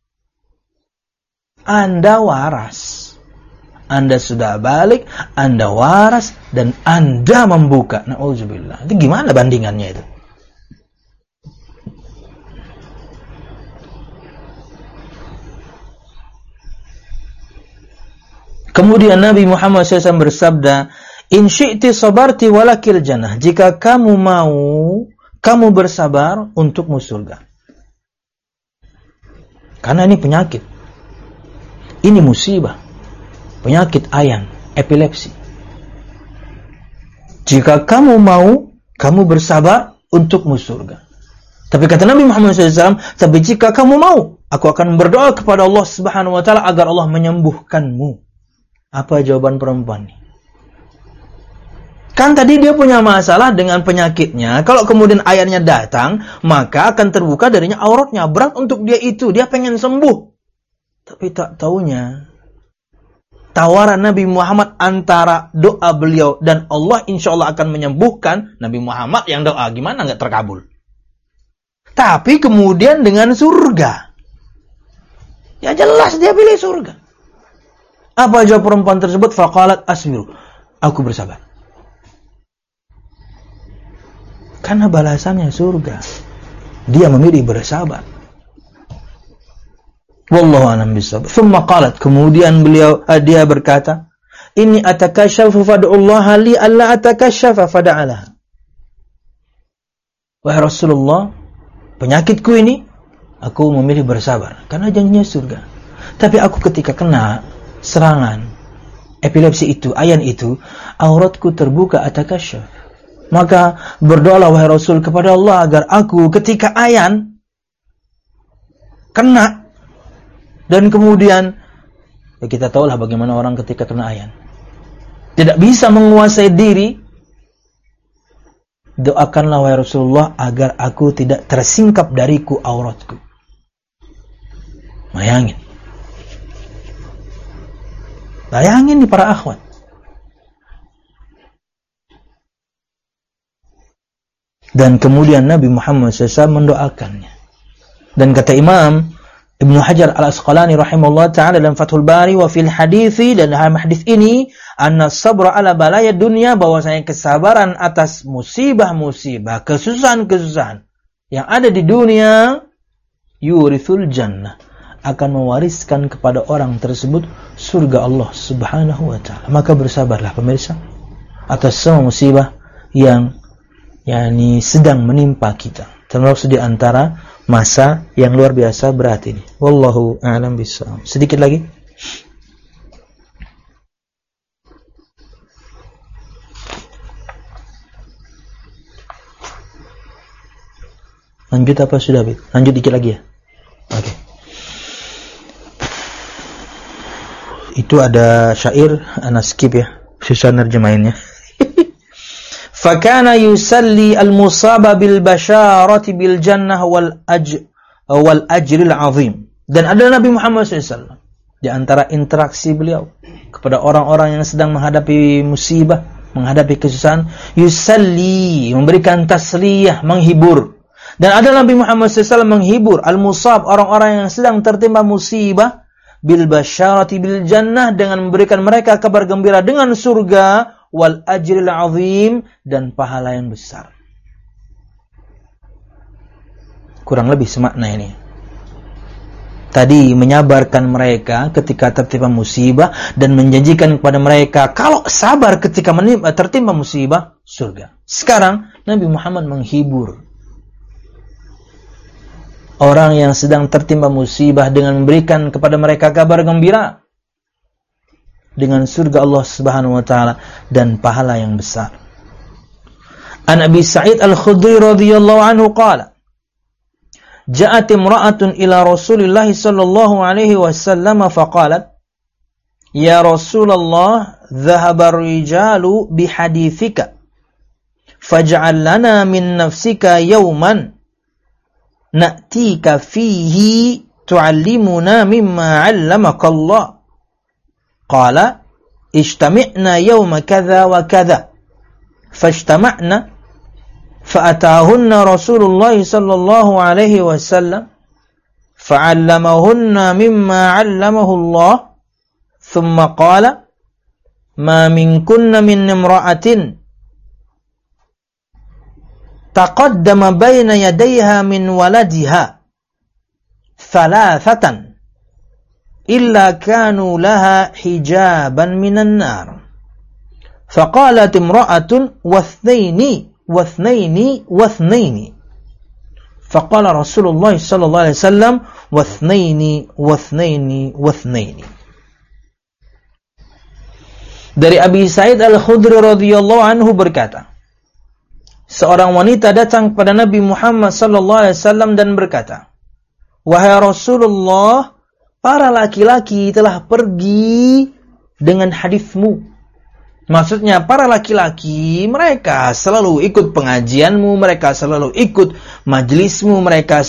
Anda waras. Anda sudah balik, Anda waras, dan Anda membuka. Na'udzubillah. Itu gimana bandingannya itu? Kemudian Nabi Muhammad SAW bersabda, in syi'ti sabarti walakil jannah. Jika kamu mau, kamu bersabar untukmu surga. Karena ini penyakit. Ini musibah. Penyakit ayan, epilepsi. Jika kamu mau, kamu bersabar untukmu surga. Tapi kata Nabi Muhammad SAW, tapi jika kamu mau, aku akan berdoa kepada Allah Subhanahu wa Ta'ala agar Allah menyembuhkanmu. Apa jawaban perempuan ini? Kan tadi dia punya masalah dengan penyakitnya. Kalau kemudian ayatnya datang, maka akan terbuka darinya auratnya. Berat untuk dia itu. Dia pengen sembuh. Tapi tak taunya, tawaran Nabi Muhammad antara doa beliau dan Allah insya Allah akan menyembuhkan. Nabi Muhammad yang doa gimana nggak terkabul. Tapi kemudian dengan surga. Ya jelas dia pilih surga. Apa jawab perempuan tersebut? Faqalat asbiru. Aku bersabar. Karena balasannya surga. Dia memilih bersabar. Wallahu a'lam bishawab. Thumma qalat. Kemudian dia berkata, Inni atakasyafu fad'ullaha li alla atakasyafa fada'alaha. Wahai Rasulullah, penyakitku ini, aku memilih bersabar. Karena janjinya surga. Tapi aku ketika kena serangan epilepsi itu, ayan itu, auratku terbuka atakasyaf. Maka berdoalah wahai Rasul kepada Allah agar aku ketika ayan kena dan kemudian ya kita tahulah bagaimana orang ketika kena ayan tidak bisa menguasai diri. Doakanlah wahai Rasulullah agar aku tidak tersingkap dariku auratku. Bayangin nih para akhwat. Dan kemudian Nabi Muhammad SAW mendoakannya. Dan kata Imam Ibnu Hajar Al-Asqalani rahimahullah ta'ala dalam Fathul Bari, wa fil hadithi, dan dalam hadis ini, anna sabra ala balaya dunia, bahwasanya kesabaran atas musibah-musibah, kesusahan-kesusahan yang ada di dunia, yurithul jannah, akan mewariskan kepada orang tersebut surga Allah Subhanahu wa Ta'ala. Maka bersabarlah pemirsa atas semua musibah yang sedang menimpa kita, termasuk di antara masa yang luar biasa berat ini. Wallahu a'lam bishawab. Sedikit lagi. Lanjut apa sudah, Bid? Lanjut dikit lagi ya. Oke. Itu ada syair, ana skip ya. Susah nerjemahinnya. Fakana yusalli al-musaba bil basharati bil jannah wal ajril azim. Dan ada Nabi Muhammad SAW di antara interaksi beliau kepada orang-orang yang sedang menghadapi musibah, menghadapi kesusahan, yusalli, memberikan tasliyah, menghibur. Dan ada Nabi Muhammad SAW menghibur al-musab, orang-orang yang sedang tertimpa musibah, bil basharati bil jannah, dengan memberikan mereka kabar gembira dengan surga, wal ajril azim, dan pahala yang besar. Kurang lebih semakna ini. Tadi menyabarkan mereka ketika tertimpa musibah dan menjanjikan kepada mereka kalau sabar ketika tertimpa musibah, surga. Sekarang Nabi Muhammad menghibur orang yang sedang tertimpa musibah dengan memberikan kepada mereka kabar gembira dengan surga Allah Subhanahu wa Ta'ala dan pahala yang besar. An Abi Sa'id Al-Khudri radhiyallahu anhu qala, ja'at imra'atun ila Rasulillah sallallahu alaihi wasallam faqalat, ya Rasulullah, dhahaba ar-rijalu bihadithika faj'al lana min nafsika yawman na'tika fihi tu'allimuna mimma 'allamaka Allah. Qala ijtami'na yawma kadha wa kadha. Fajtama'na fa'atahunna Rasulullah sallallahu alaihi wasallam fa'allamahunna mimma 'allamahu Allah. Thumma qala ma minkunna min imra'atin taqaddama bayna yadayha min waladiha thalathatan illa kanu laha hijaban minan nar. Faqalat imra'atun wathnaini wathnaini wathnaini. Faqala Rasulullah sallallahu alaihi wasallam wathnaini wathnaini wathnaini. Dari Abi Sa'id Al-Khudri radhiyallahu anhu berkata, seorang wanita datang kepada Nabi Muhammad sallallahu alaihi wasallam dan berkata, "Wahai Rasulullah, para laki-laki telah pergi dengan hadismu." Maksudnya para laki-laki mereka selalu ikut pengajianmu, mereka selalu ikut majelismu, mereka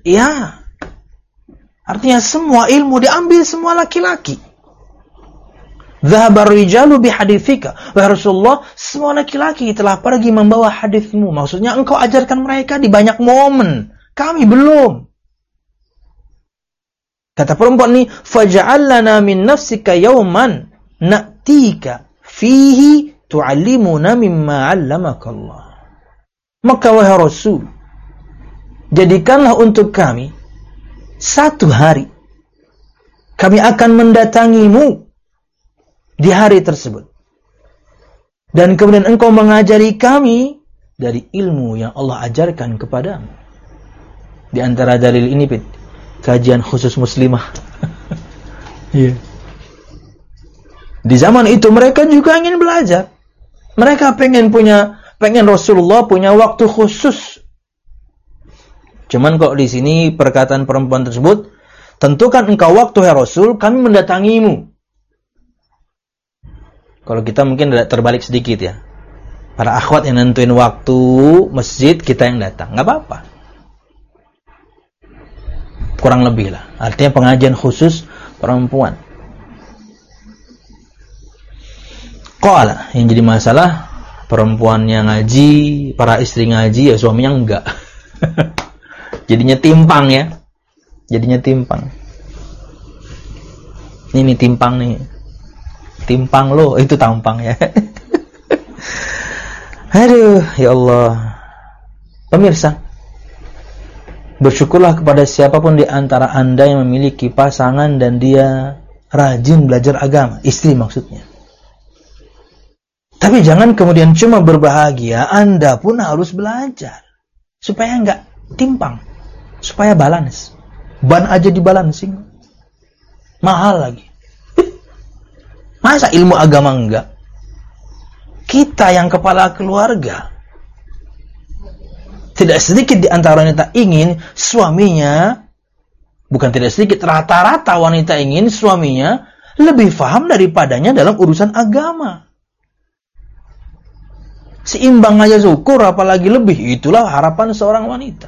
artinya semua ilmu diambil semua laki-laki. Dhahabar rijalu bihadithika. Wahai Rasulullah, semua laki-laki telah pergi membawa hadismu. Maksudnya engkau ajarkan mereka di banyak momen. Kami belum. Kata perempuan ini, faja'allana min nafsika yawman na'tika fihi tu'allimuna mimma 'allamaka Allah. Maka wahai Rasul, jadikanlah untuk kami satu hari kami akan mendatangimu di hari tersebut, dan kemudian engkau mengajari kami dari ilmu yang Allah ajarkan kepadamu. Di antara dalil ini, kajian khusus muslimah. Yeah. Di zaman itu mereka juga ingin belajar. Mereka pengen Rasulullah punya waktu khusus. Cuman kok di sini perkataan perempuan tersebut, tentukan engkau waktu ya Rasul, kami mendatangimu. Kalau kita mungkin terbalik sedikit ya. Para akhwat yang nentuin waktu masjid, kita yang datang. Nggak apa-apa. Kurang lebih lah. Artinya pengajian khusus perempuan. Qala, yang jadi masalah perempuannya ngaji, para istri ngaji, ya suaminya enggak. Jadinya timpang ya. Jadinya timpang. Ini timpang nih. Timpang lo, itu tampang ya. Aduh, ya Allah. Pemirsa, bersyukurlah kepada siapapun di antara Anda yang memiliki pasangan dan dia rajin belajar agama, istri maksudnya. Tapi jangan kemudian cuma berbahagia, Anda pun harus belajar. Supaya enggak timpang. Supaya balance. Ban aja dibalancing. Mahal lagi. Masa ilmu agama enggak? Kita yang kepala keluarga. Tidak sedikit di antara wanita ingin suaminya, bukan tidak sedikit, rata-rata wanita ingin suaminya lebih paham daripadanya dalam urusan agama. Seimbang aja syukur, apalagi lebih. Itulah harapan seorang wanita.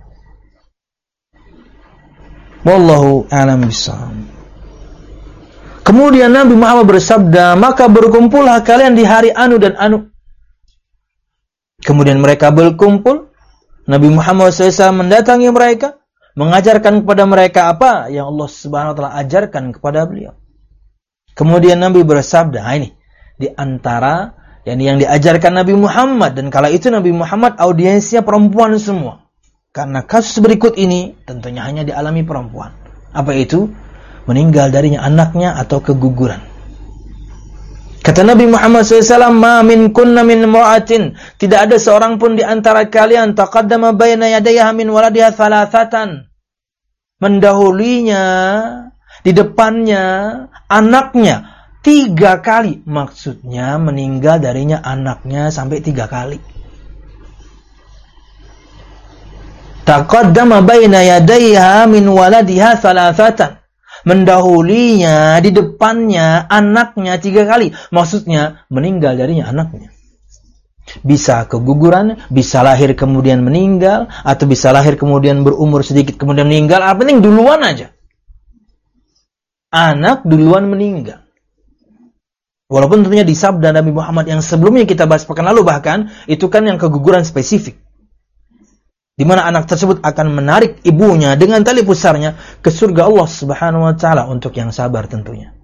Wallahu a'lam bishawab. Kemudian Nabi Muhammad bersabda, maka berkumpullah kalian di hari anu dan anu. Kemudian mereka berkumpul. Nabi Muhammad SAW mendatangi mereka, mengajarkan kepada mereka apa yang Allah Subhanahu wa taala ajarkan kepada beliau. Kemudian Nabi bersabda, ini di antara yang diajarkan Nabi Muhammad, dan kala itu Nabi Muhammad audiensnya perempuan semua. Karena kasus berikut ini tentunya hanya dialami perempuan. Apa itu? Meninggal darinya anaknya atau keguguran. Kata Nabi Muhammad SAW, ma min kunna min mu'atin, tidak ada seorang pun di antara kalian taqaddama baina yadayha min waladiha thalathatan, mendahulinya di depannya anaknya 3 kali. Maksudnya meninggal darinya anaknya sampai 3 kali. Taqaddama baina yadayha min waladiha thalathatan, mendahulinya di depannya anaknya 3 kali. Maksudnya meninggal darinya anaknya. Bisa keguguran, bisa lahir kemudian meninggal, atau bisa lahir kemudian berumur sedikit kemudian meninggal. Apa penting duluan aja. Anak duluan meninggal. Walaupun tentunya di sabda Nabi Muhammad yang sebelumnya kita bahas pekan lalu bahkan, itu kan yang keguguran spesifik. Di mana anak tersebut akan menarik ibunya dengan tali pusarnya ke surga Allah Subhanahu wa taala untuk yang sabar tentunya.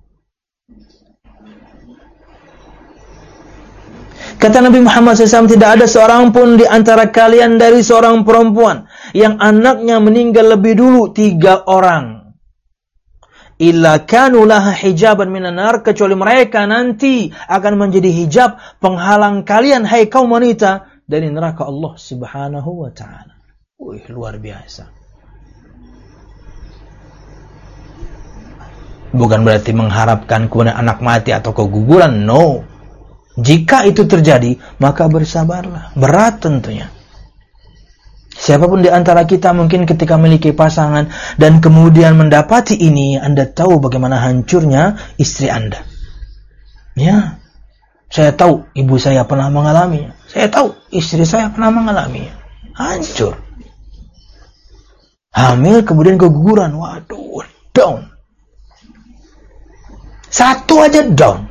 Kata Nabi Muhammad SAW, tidak ada seorang pun di antara kalian dari seorang perempuan yang anaknya meninggal lebih dulu 3 orang. illa kanu laha hijaban minan nar, kecuali mereka nanti akan menjadi hijab penghalang kalian hai kaum wanita dari neraka Allah Subhanahu wa taala. Wih, luar biasa. Bukan berarti mengharapkan kemudian anak mati atau keguguran, no. Jika itu terjadi, maka bersabarlah. Berat tentunya. Siapapun di antara kita mungkin ketika memiliki pasangan dan kemudian mendapati ini, Anda tahu bagaimana hancurnya istri Anda. Ya, saya tahu ibu saya pernah mengalaminya. Saya tahu istri saya pernah mengalaminya. Hancur. Hamil kemudian keguguran. Waduh, down. Satu aja down.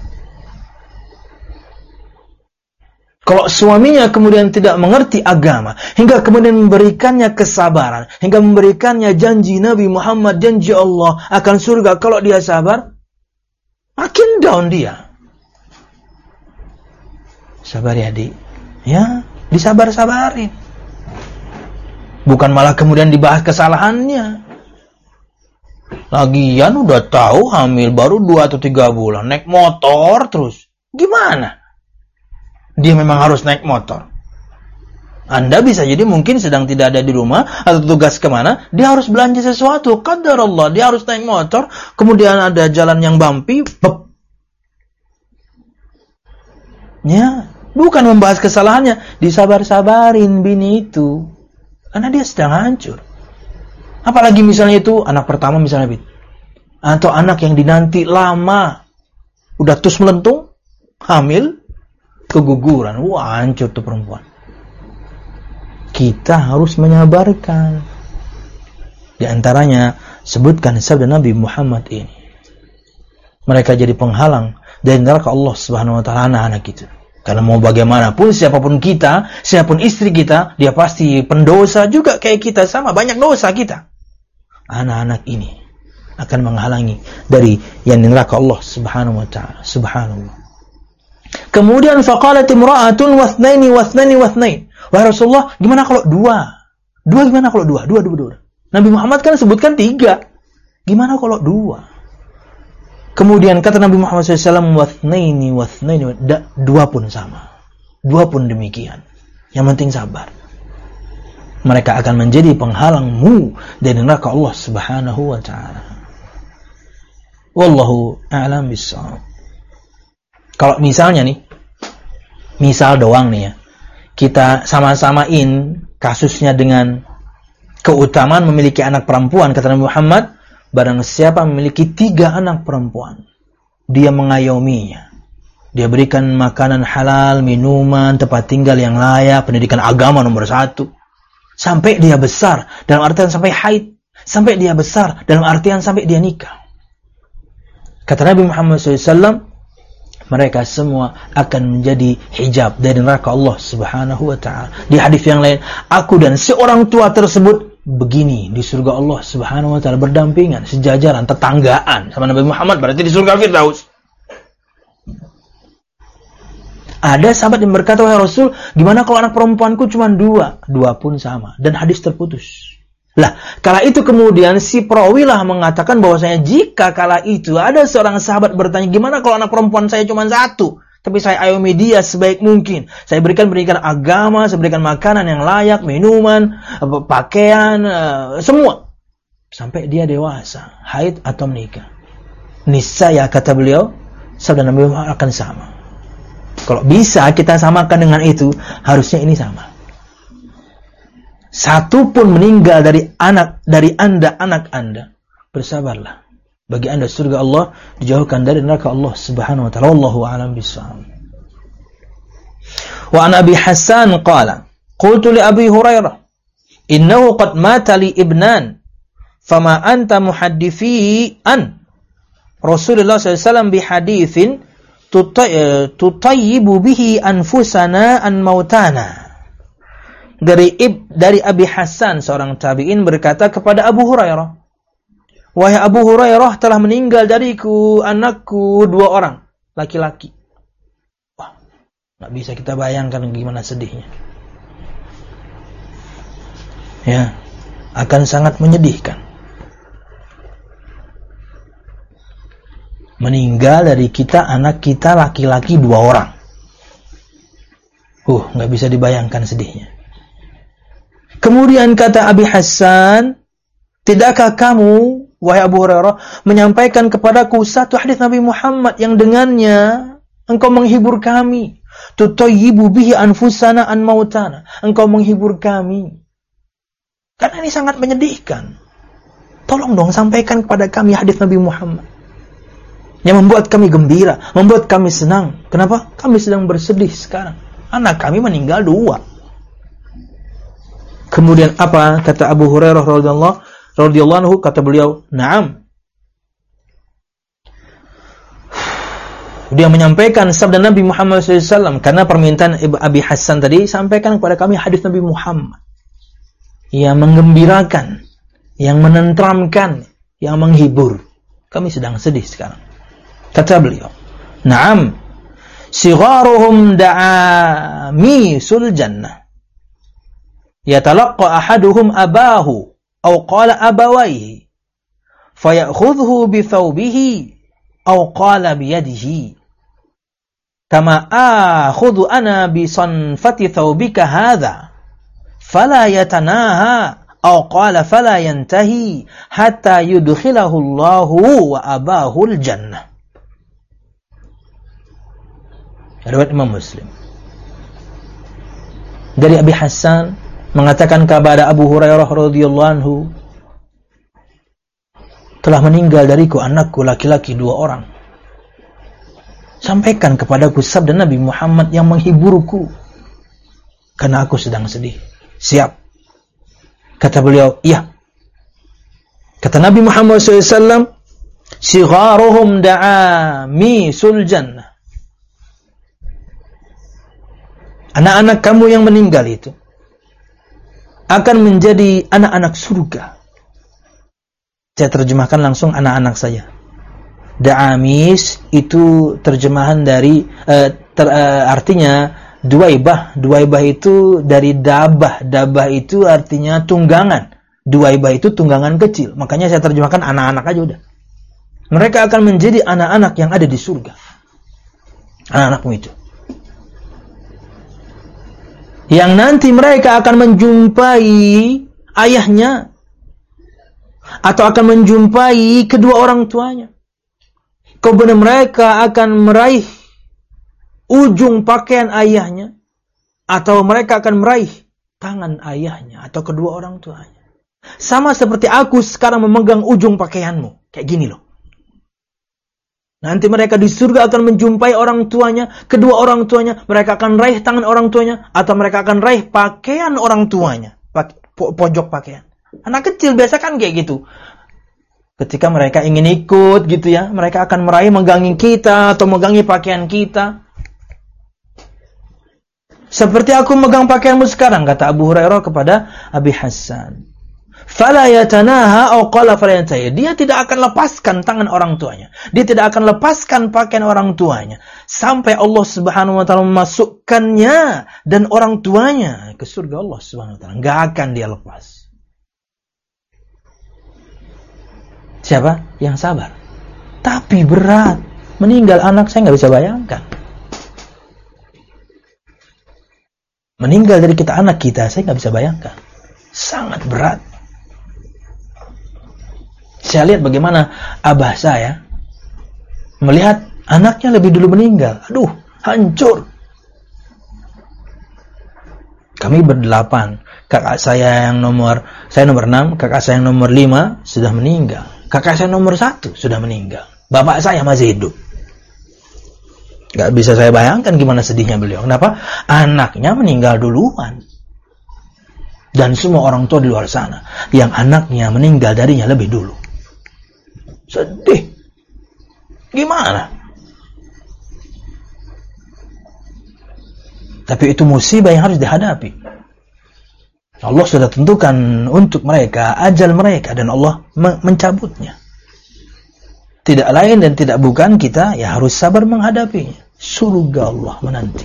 Kalau suaminya kemudian tidak mengerti agama, hingga kemudian memberikannya kesabaran, hingga memberikannya janji Nabi Muhammad, janji Allah akan surga kalau dia sabar, makin down dia. Sabar ya, Dik. Ya, disabar-sabarin. Bukan malah kemudian dibahas kesalahannya. Lagian udah tahu hamil baru 2 atau 3 bulan, naik motor terus. Gimana? Dia memang harus naik motor. Anda bisa jadi mungkin sedang tidak ada di rumah atau tugas kemana, dia harus belanja sesuatu. Qadarullah, dia harus naik motor, kemudian ada jalan yang bumpy, ya, bukan membahas kesalahannya, disabar-sabarin bini itu. Karena dia sedang hancur. Apalagi misalnya itu anak pertama misalnya, atau anak yang dinanti lama, udah tus melentung, hamil, keguguran, wah hancur tuh perempuan. Kita harus menyabarkan. Di antaranya sebutkan sabda Nabi Muhammad ini. Mereka jadi penghalang dari neraka Allah Subhanahu wa taala anak-anak itu. Karena mau bagaimanapun siapapun kita, siapapun istri kita, dia pasti pendosa juga kayak kita, sama banyak dosa kita. Anak-anak ini akan menghalangi dari yang neraka Allah Subhanahu wa taala. Subhanallah. Kemudian faqalat imra'atun wathnaini. Wahai Rasulullah, gimana kalau 2? 2 gimana kalau 2? 2. Nabi Muhammad kan sebutkan 3. Gimana kalau 2? Kemudian kata Nabi Muhammad SAW, wathnaini. 2 pun sama. 2 pun demikian. Yang penting sabar. Mereka akan menjadi penghalangmu dari neraka Allah Subhanahu wa taala. Wallahu a'lam bissawab. Kalau misalnya nih, misal doang nih ya, kita sama-samain kasusnya dengan keutamaan memiliki anak perempuan. Kata Nabi Muhammad, barang siapa memiliki 3 anak perempuan, dia mengayominya, dia berikan makanan halal, minuman, tempat tinggal yang layak, pendidikan agama nomor 1, sampai dia besar, dalam artian sampai haid, sampai dia besar, dalam artian sampai dia nikah. Kata Nabi Muhammad SAW, mereka semua akan menjadi hijab dari neraka Allah Subhanahu wa taala. Di hadis yang lain, aku dan seorang tua tersebut begini di surga Allah Subhanahu wa taala, berdampingan, sejajaran, tetanggaan sama Nabi Muhammad, berarti di surga Firdaus. Ada sahabat yang berkata, wahai Rasul, gimana kalau anak perempuanku cuma 2? 2 pun sama, dan hadis terputus. Lah, kala itu kemudian si perawilah mengatakan bahwasanya jika kala itu ada seorang sahabat bertanya, gimana kalau anak perempuan saya cuma 1, tapi saya ayomi dia sebaik mungkin, saya berikan pendidikan agama, saya berikan makanan yang layak, minuman, pakaian, semua, sampai dia dewasa, haid atau menikah, niscaya kata beliau, sabda Nabi Muhammad akan sama. Kalau bisa kita samakan dengan itu, harusnya ini sama. 1 pun meninggal dari anak Anda, bersabarlah. Bagi Anda surga Allah dijauhkan dari neraka Allah Subhanahu wa taala. Wallahu a'lam bishawab. Wa an Abi Hassan qala, qultu li Abi Hurairah, innahu qad mata li ibnan, fama anta muhadditsi an Rasulullah sallallahu alaihi wasallam bi haditsin tutayyibu bihi anfusana an mautana. Dari Abi Hassan, seorang tabi'in, berkata kepada Abu Hurairah, wahai Abu Hurairah, telah meninggal dariku anakku 2 orang laki-laki. Wah, nggak bisa kita bayangkan gimana sedihnya. Ya, akan sangat menyedihkan. meninggal dari kita, anak kita laki-laki 2 orang. Nggak bisa dibayangkan sedihnya. Kemudian kata Abi Hassan, tidakkah kamu, wahai Abu Hurairah, menyampaikan kepadaku satu hadis Nabi Muhammad yang dengannya engkau menghibur kami. Tutayyibu bihi anfusana an mautana. Engkau menghibur kami. Karena ini sangat menyedihkan. Tolong dong sampaikan kepada kami hadis Nabi Muhammad yang membuat kami gembira, membuat kami senang. Kenapa? Kami sedang bersedih sekarang. Anak kami meninggal 2. Kemudian apa kata Abu Hurairah radhiyallahu anhu, kata beliau, "Na'am." Dia menyampaikan sabda Nabi Muhammad SAW karena permintaan Abi Hassan tadi, sampaikan kepada kami hadis Nabi Muhammad yang menggembirakan, yang menenteramkan, yang menghibur. Kami sedang sedih sekarang. Kata beliau, "Na'am. Sigharuhum da'amisul jannah. Yatalaqqa ahaduhum abahu aw qala abawaihi fayakhudhuhu bi thawbihi aw qala bi yadihi kama akhudhu ana bi sanfati thawbika hadha fala yatanaha aw qala fala yantahi hatta yudkhilahu Allahu wa abahu al-jannah." Riwayat Imam Muslim. Dari Abi Hassan mengatakan kepada Abu Hurairah radhiyallahu anhu, telah meninggal dariku anakku laki-laki 2 orang. Sampaikan kepadaku sabda Nabi Muhammad yang menghiburku karena aku sedang sedih. Siap. Kata beliau, iya. Kata Nabi Muhammad SAW, sigharuhum da'amisul jannah. Anak-anak kamu yang meninggal itu akan menjadi anak-anak surga. Saya terjemahkan langsung anak-anak saja. Da'amis itu terjemahan dari artinya duwaibah. Duwaibah itu dari dabah. Dabah itu artinya tunggangan. Duwaibah itu tunggangan kecil. Makanya saya terjemahkan anak-anak aja udah. Mereka akan menjadi anak-anak yang ada di surga. Anak-anakmu itu. Yang nanti mereka akan menjumpai ayahnya atau akan menjumpai kedua orang tuanya. Kemudian mereka akan meraih ujung pakaian ayahnya atau mereka akan meraih tangan ayahnya atau kedua orang tuanya. Sama seperti aku sekarang memegang ujung pakaianmu. Kayak gini loh. Nanti mereka di surga akan menjumpai orang tuanya, kedua orang tuanya, mereka akan raih tangan orang tuanya, atau mereka akan raih pakaian orang tuanya, pojok pakaian. Anak kecil biasa kan kayak gitu. Ketika mereka ingin ikut gitu ya, mereka akan meraih megangi kita, atau megangi pakaian kita. Seperti aku megang pakaianmu sekarang, kata Abu Hurairah kepada Abi Hassan. Fala yatanaha aw qala fala yantahi. Dia tidak akan lepaskan tangan orang tuanya. Dia tidak akan lepaskan pakaian orang tuanya sampai Allah Subhanahu wa taala memasukkannya dan orang tuanya ke surga Allah Subhanahu wa taala. Enggak akan dia lepas. Siapa? Yang sabar. Tapi berat. Meninggal anak saya enggak bisa bayangkan. Meninggal dari kita anak kita saya enggak bisa bayangkan. Sangat berat. Saya lihat bagaimana abah saya melihat anaknya lebih dulu meninggal. Aduh, hancur. Kami berdelapan. Kakak saya yang nomor 6, kakak saya yang nomor 5 sudah meninggal. Kakak saya nomor 1 sudah meninggal. Bapak saya masih hidup. Gak bisa saya bayangkan gimana sedihnya beliau. Kenapa? Anaknya meninggal duluan. Dan semua orang tua di luar sana yang anaknya meninggal darinya lebih dulu. Sedih. Gimana? Tapi itu musibah yang harus dihadapi. Allah sudah tentukan untuk mereka ajal mereka dan Allah mencabutnya. Tidak lain dan tidak bukan kita ya harus sabar menghadapinya. Surga Allah menanti.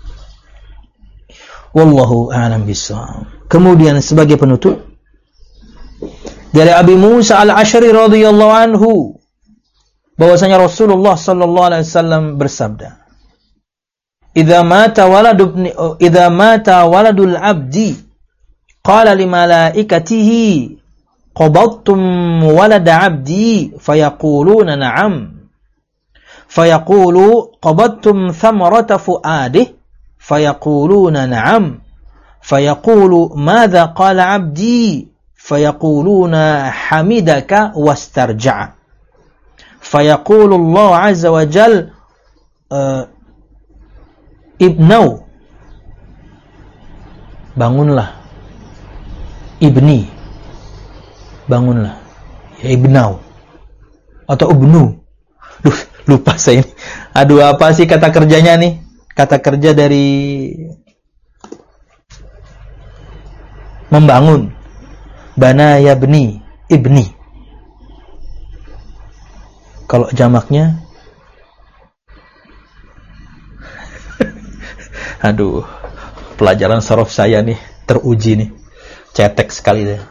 Wallahu a'lam bishawab. Kemudian sebagai penutup dari Abi Musa al-Asy'ari radhiyallahu anhu, bahwasanya Rasulullah sallallahu alaihi wasallam bersabda, idza mata waladul abdi qala li malaikatihi qabattum walada abdi fayaquluna na'am fayaqulu qabattum thamarata fuadih fayaquluna na'am fayaqulu madza qala abdi fayaquluna hamidaka wastarja'a fayaqulu Allah azza wa jal ibnau, bangunlah, ibni, bangunlah, ya ibnau atau ubnu. Duh, lupa saya ini. Aduh, apa sih kata kerjanya nih? Kata kerja dari membangun. Bana yabni, ibni. Kalau jamaknya, aduh, pelajaran sorof saya nih teruji nih, cetek sekali deh.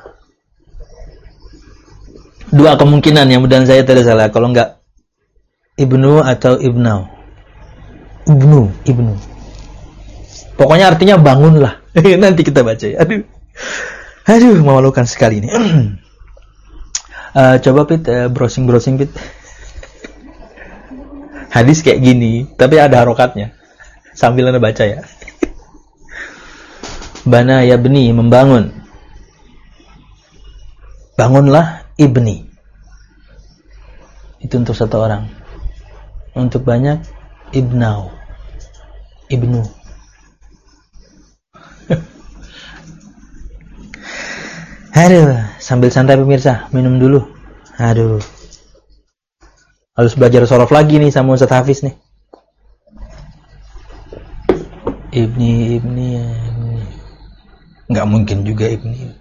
Dua kemungkinan yang mudah saya tidak salah. Kalau enggak ibnu atau ibnau. Ibnu. Pokoknya artinya bangunlah. Nanti kita baca ya. Aduh, memalukan sekali ini. Coba Pit, browsing Pit. Hadis kayak gini, tapi ada harokatnya. Sambil Anda baca ya. Bana yabni, membangun. Bangunlah ibni. Itu untuk satu orang. Untuk banyak, ibnau. Ibnu. Aduh, sambil santai pemirsa, minum dulu. Aduh. Harus belajar sorof lagi nih sama Ustaz Hafiz nih. Ibni. Nggak mungkin juga ibni.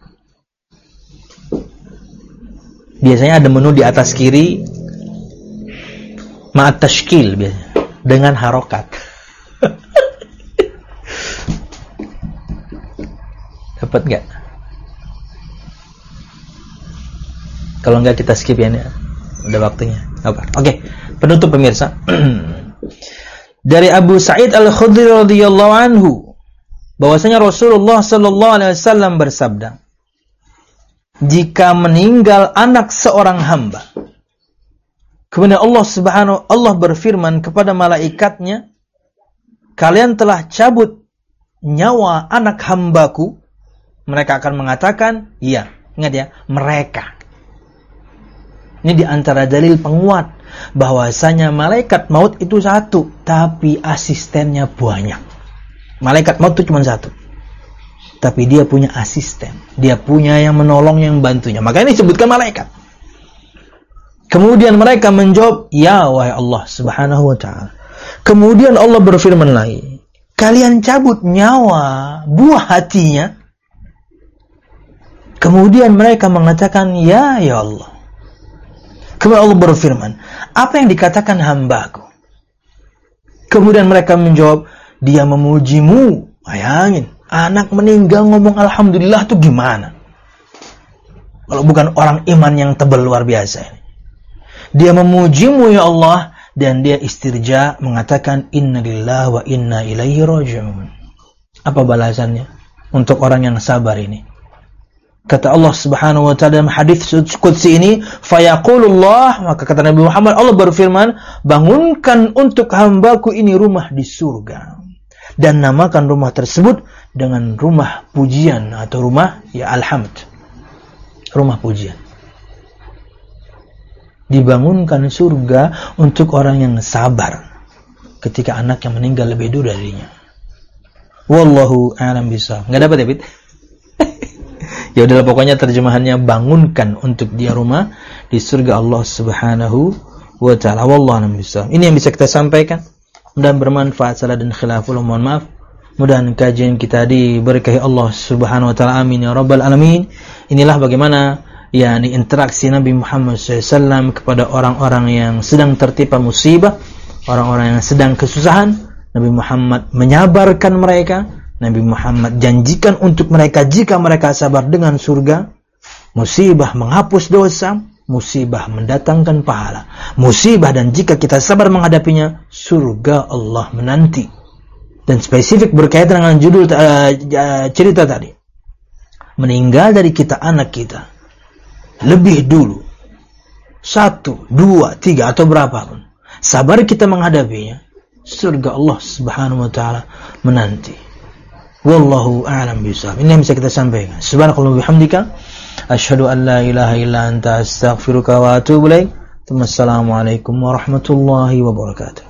Biasanya ada menu di atas kiri ma'at tashkil biasanya dengan harokat. Dapat nggak? Kalau nggak kita skip ya, udah waktunya. Oke, penutup pemirsa. Dari Abu Sa'id Al-Khudri radhiyallahu anhu bahwasanya Rasulullah sallallahu alaihi wasallam bersabda, jika meninggal anak seorang hamba, kemudian Allah berfirman kepada malaikatnya, kalian telah cabut nyawa anak hambaku, mereka akan mengatakan, iya, ingat ya, mereka. Ini diantara dalil penguat bahwasanya malaikat maut itu satu, tapi asistennya banyak. Malaikat maut itu cuma satu, tapi dia punya asisten, dia punya yang menolong, yang bantunya. Makanya disebutkan malaikat. Kemudian mereka menjawab, ya wahai Allah subhanahu wa ta'ala. Kemudian Allah berfirman lagi, kalian cabut nyawa buah hatinya. Kemudian mereka mengatakan, ya Allah. Kemudian Allah berfirman, apa yang dikatakan hambaku? Kemudian mereka menjawab, dia memujimu. Bayangin, anak meninggal ngomong alhamdulillah itu gimana? Kalau bukan orang iman yang tebal luar biasa ini. Dia memujimu ya Allah, dan dia istirja mengatakan inna lillahi wa inna ilaihi raji'un. Apa balasannya untuk orang yang sabar ini? Kata Allah subhanahu wa ta'ala dalam hadis qudsi ini, fayaqulullah, maka kata Nabi Muhammad, Allah berfirman, bangunkan untuk hambaku ini rumah di surga, dan namakan rumah tersebut dengan rumah pujian atau rumah ya alhamd, rumah pujian. Dibangunkan surga untuk orang yang sabar ketika anak yang meninggal lebih dulu darinya. Wallahu a'lam bishawab. Enggak dapat ya, Bit? Ya udahlah, pokoknya terjemahannya bangunkan untuk dia rumah di surga Allah Subhanahu wa ta'ala. Wallahu a'lam bishawab. Ini yang bisa kita sampaikan. Mudah-mudahan bermanfaat, salah dan khilaful, mohon maaf. Mudah-mudahan kajian kita diberkahi Allah Subhanahu wa ta'ala. Amin ya rabbal alamin. Inilah bagaimana yakni interaksi Nabi Muhammad SAW kepada orang-orang yang sedang tertimpa musibah, orang-orang yang sedang kesusahan. Nabi Muhammad menyabarkan mereka. Nabi Muhammad janjikan untuk mereka jika mereka sabar dengan surga, musibah menghapus dosa, musibah mendatangkan pahala. Musibah, dan jika kita sabar menghadapinya, surga Allah menanti. Dan spesifik berkaitan dengan judul cerita tadi. Meninggal dari kita anak kita lebih dulu, 1, 2, 3 atau berapapun, sabar kita menghadapinya, surga Allah Subhanahu wa taala menanti. Wallahu a'lam bishawab. Ini yang bisa kita sampaikan. Subhanakallahumma bihamdika asyhadu an la ilaha illa anta astaghfiruka wa atubu ilaik. Wassalamualaikum warahmatullahi wabarakatuh.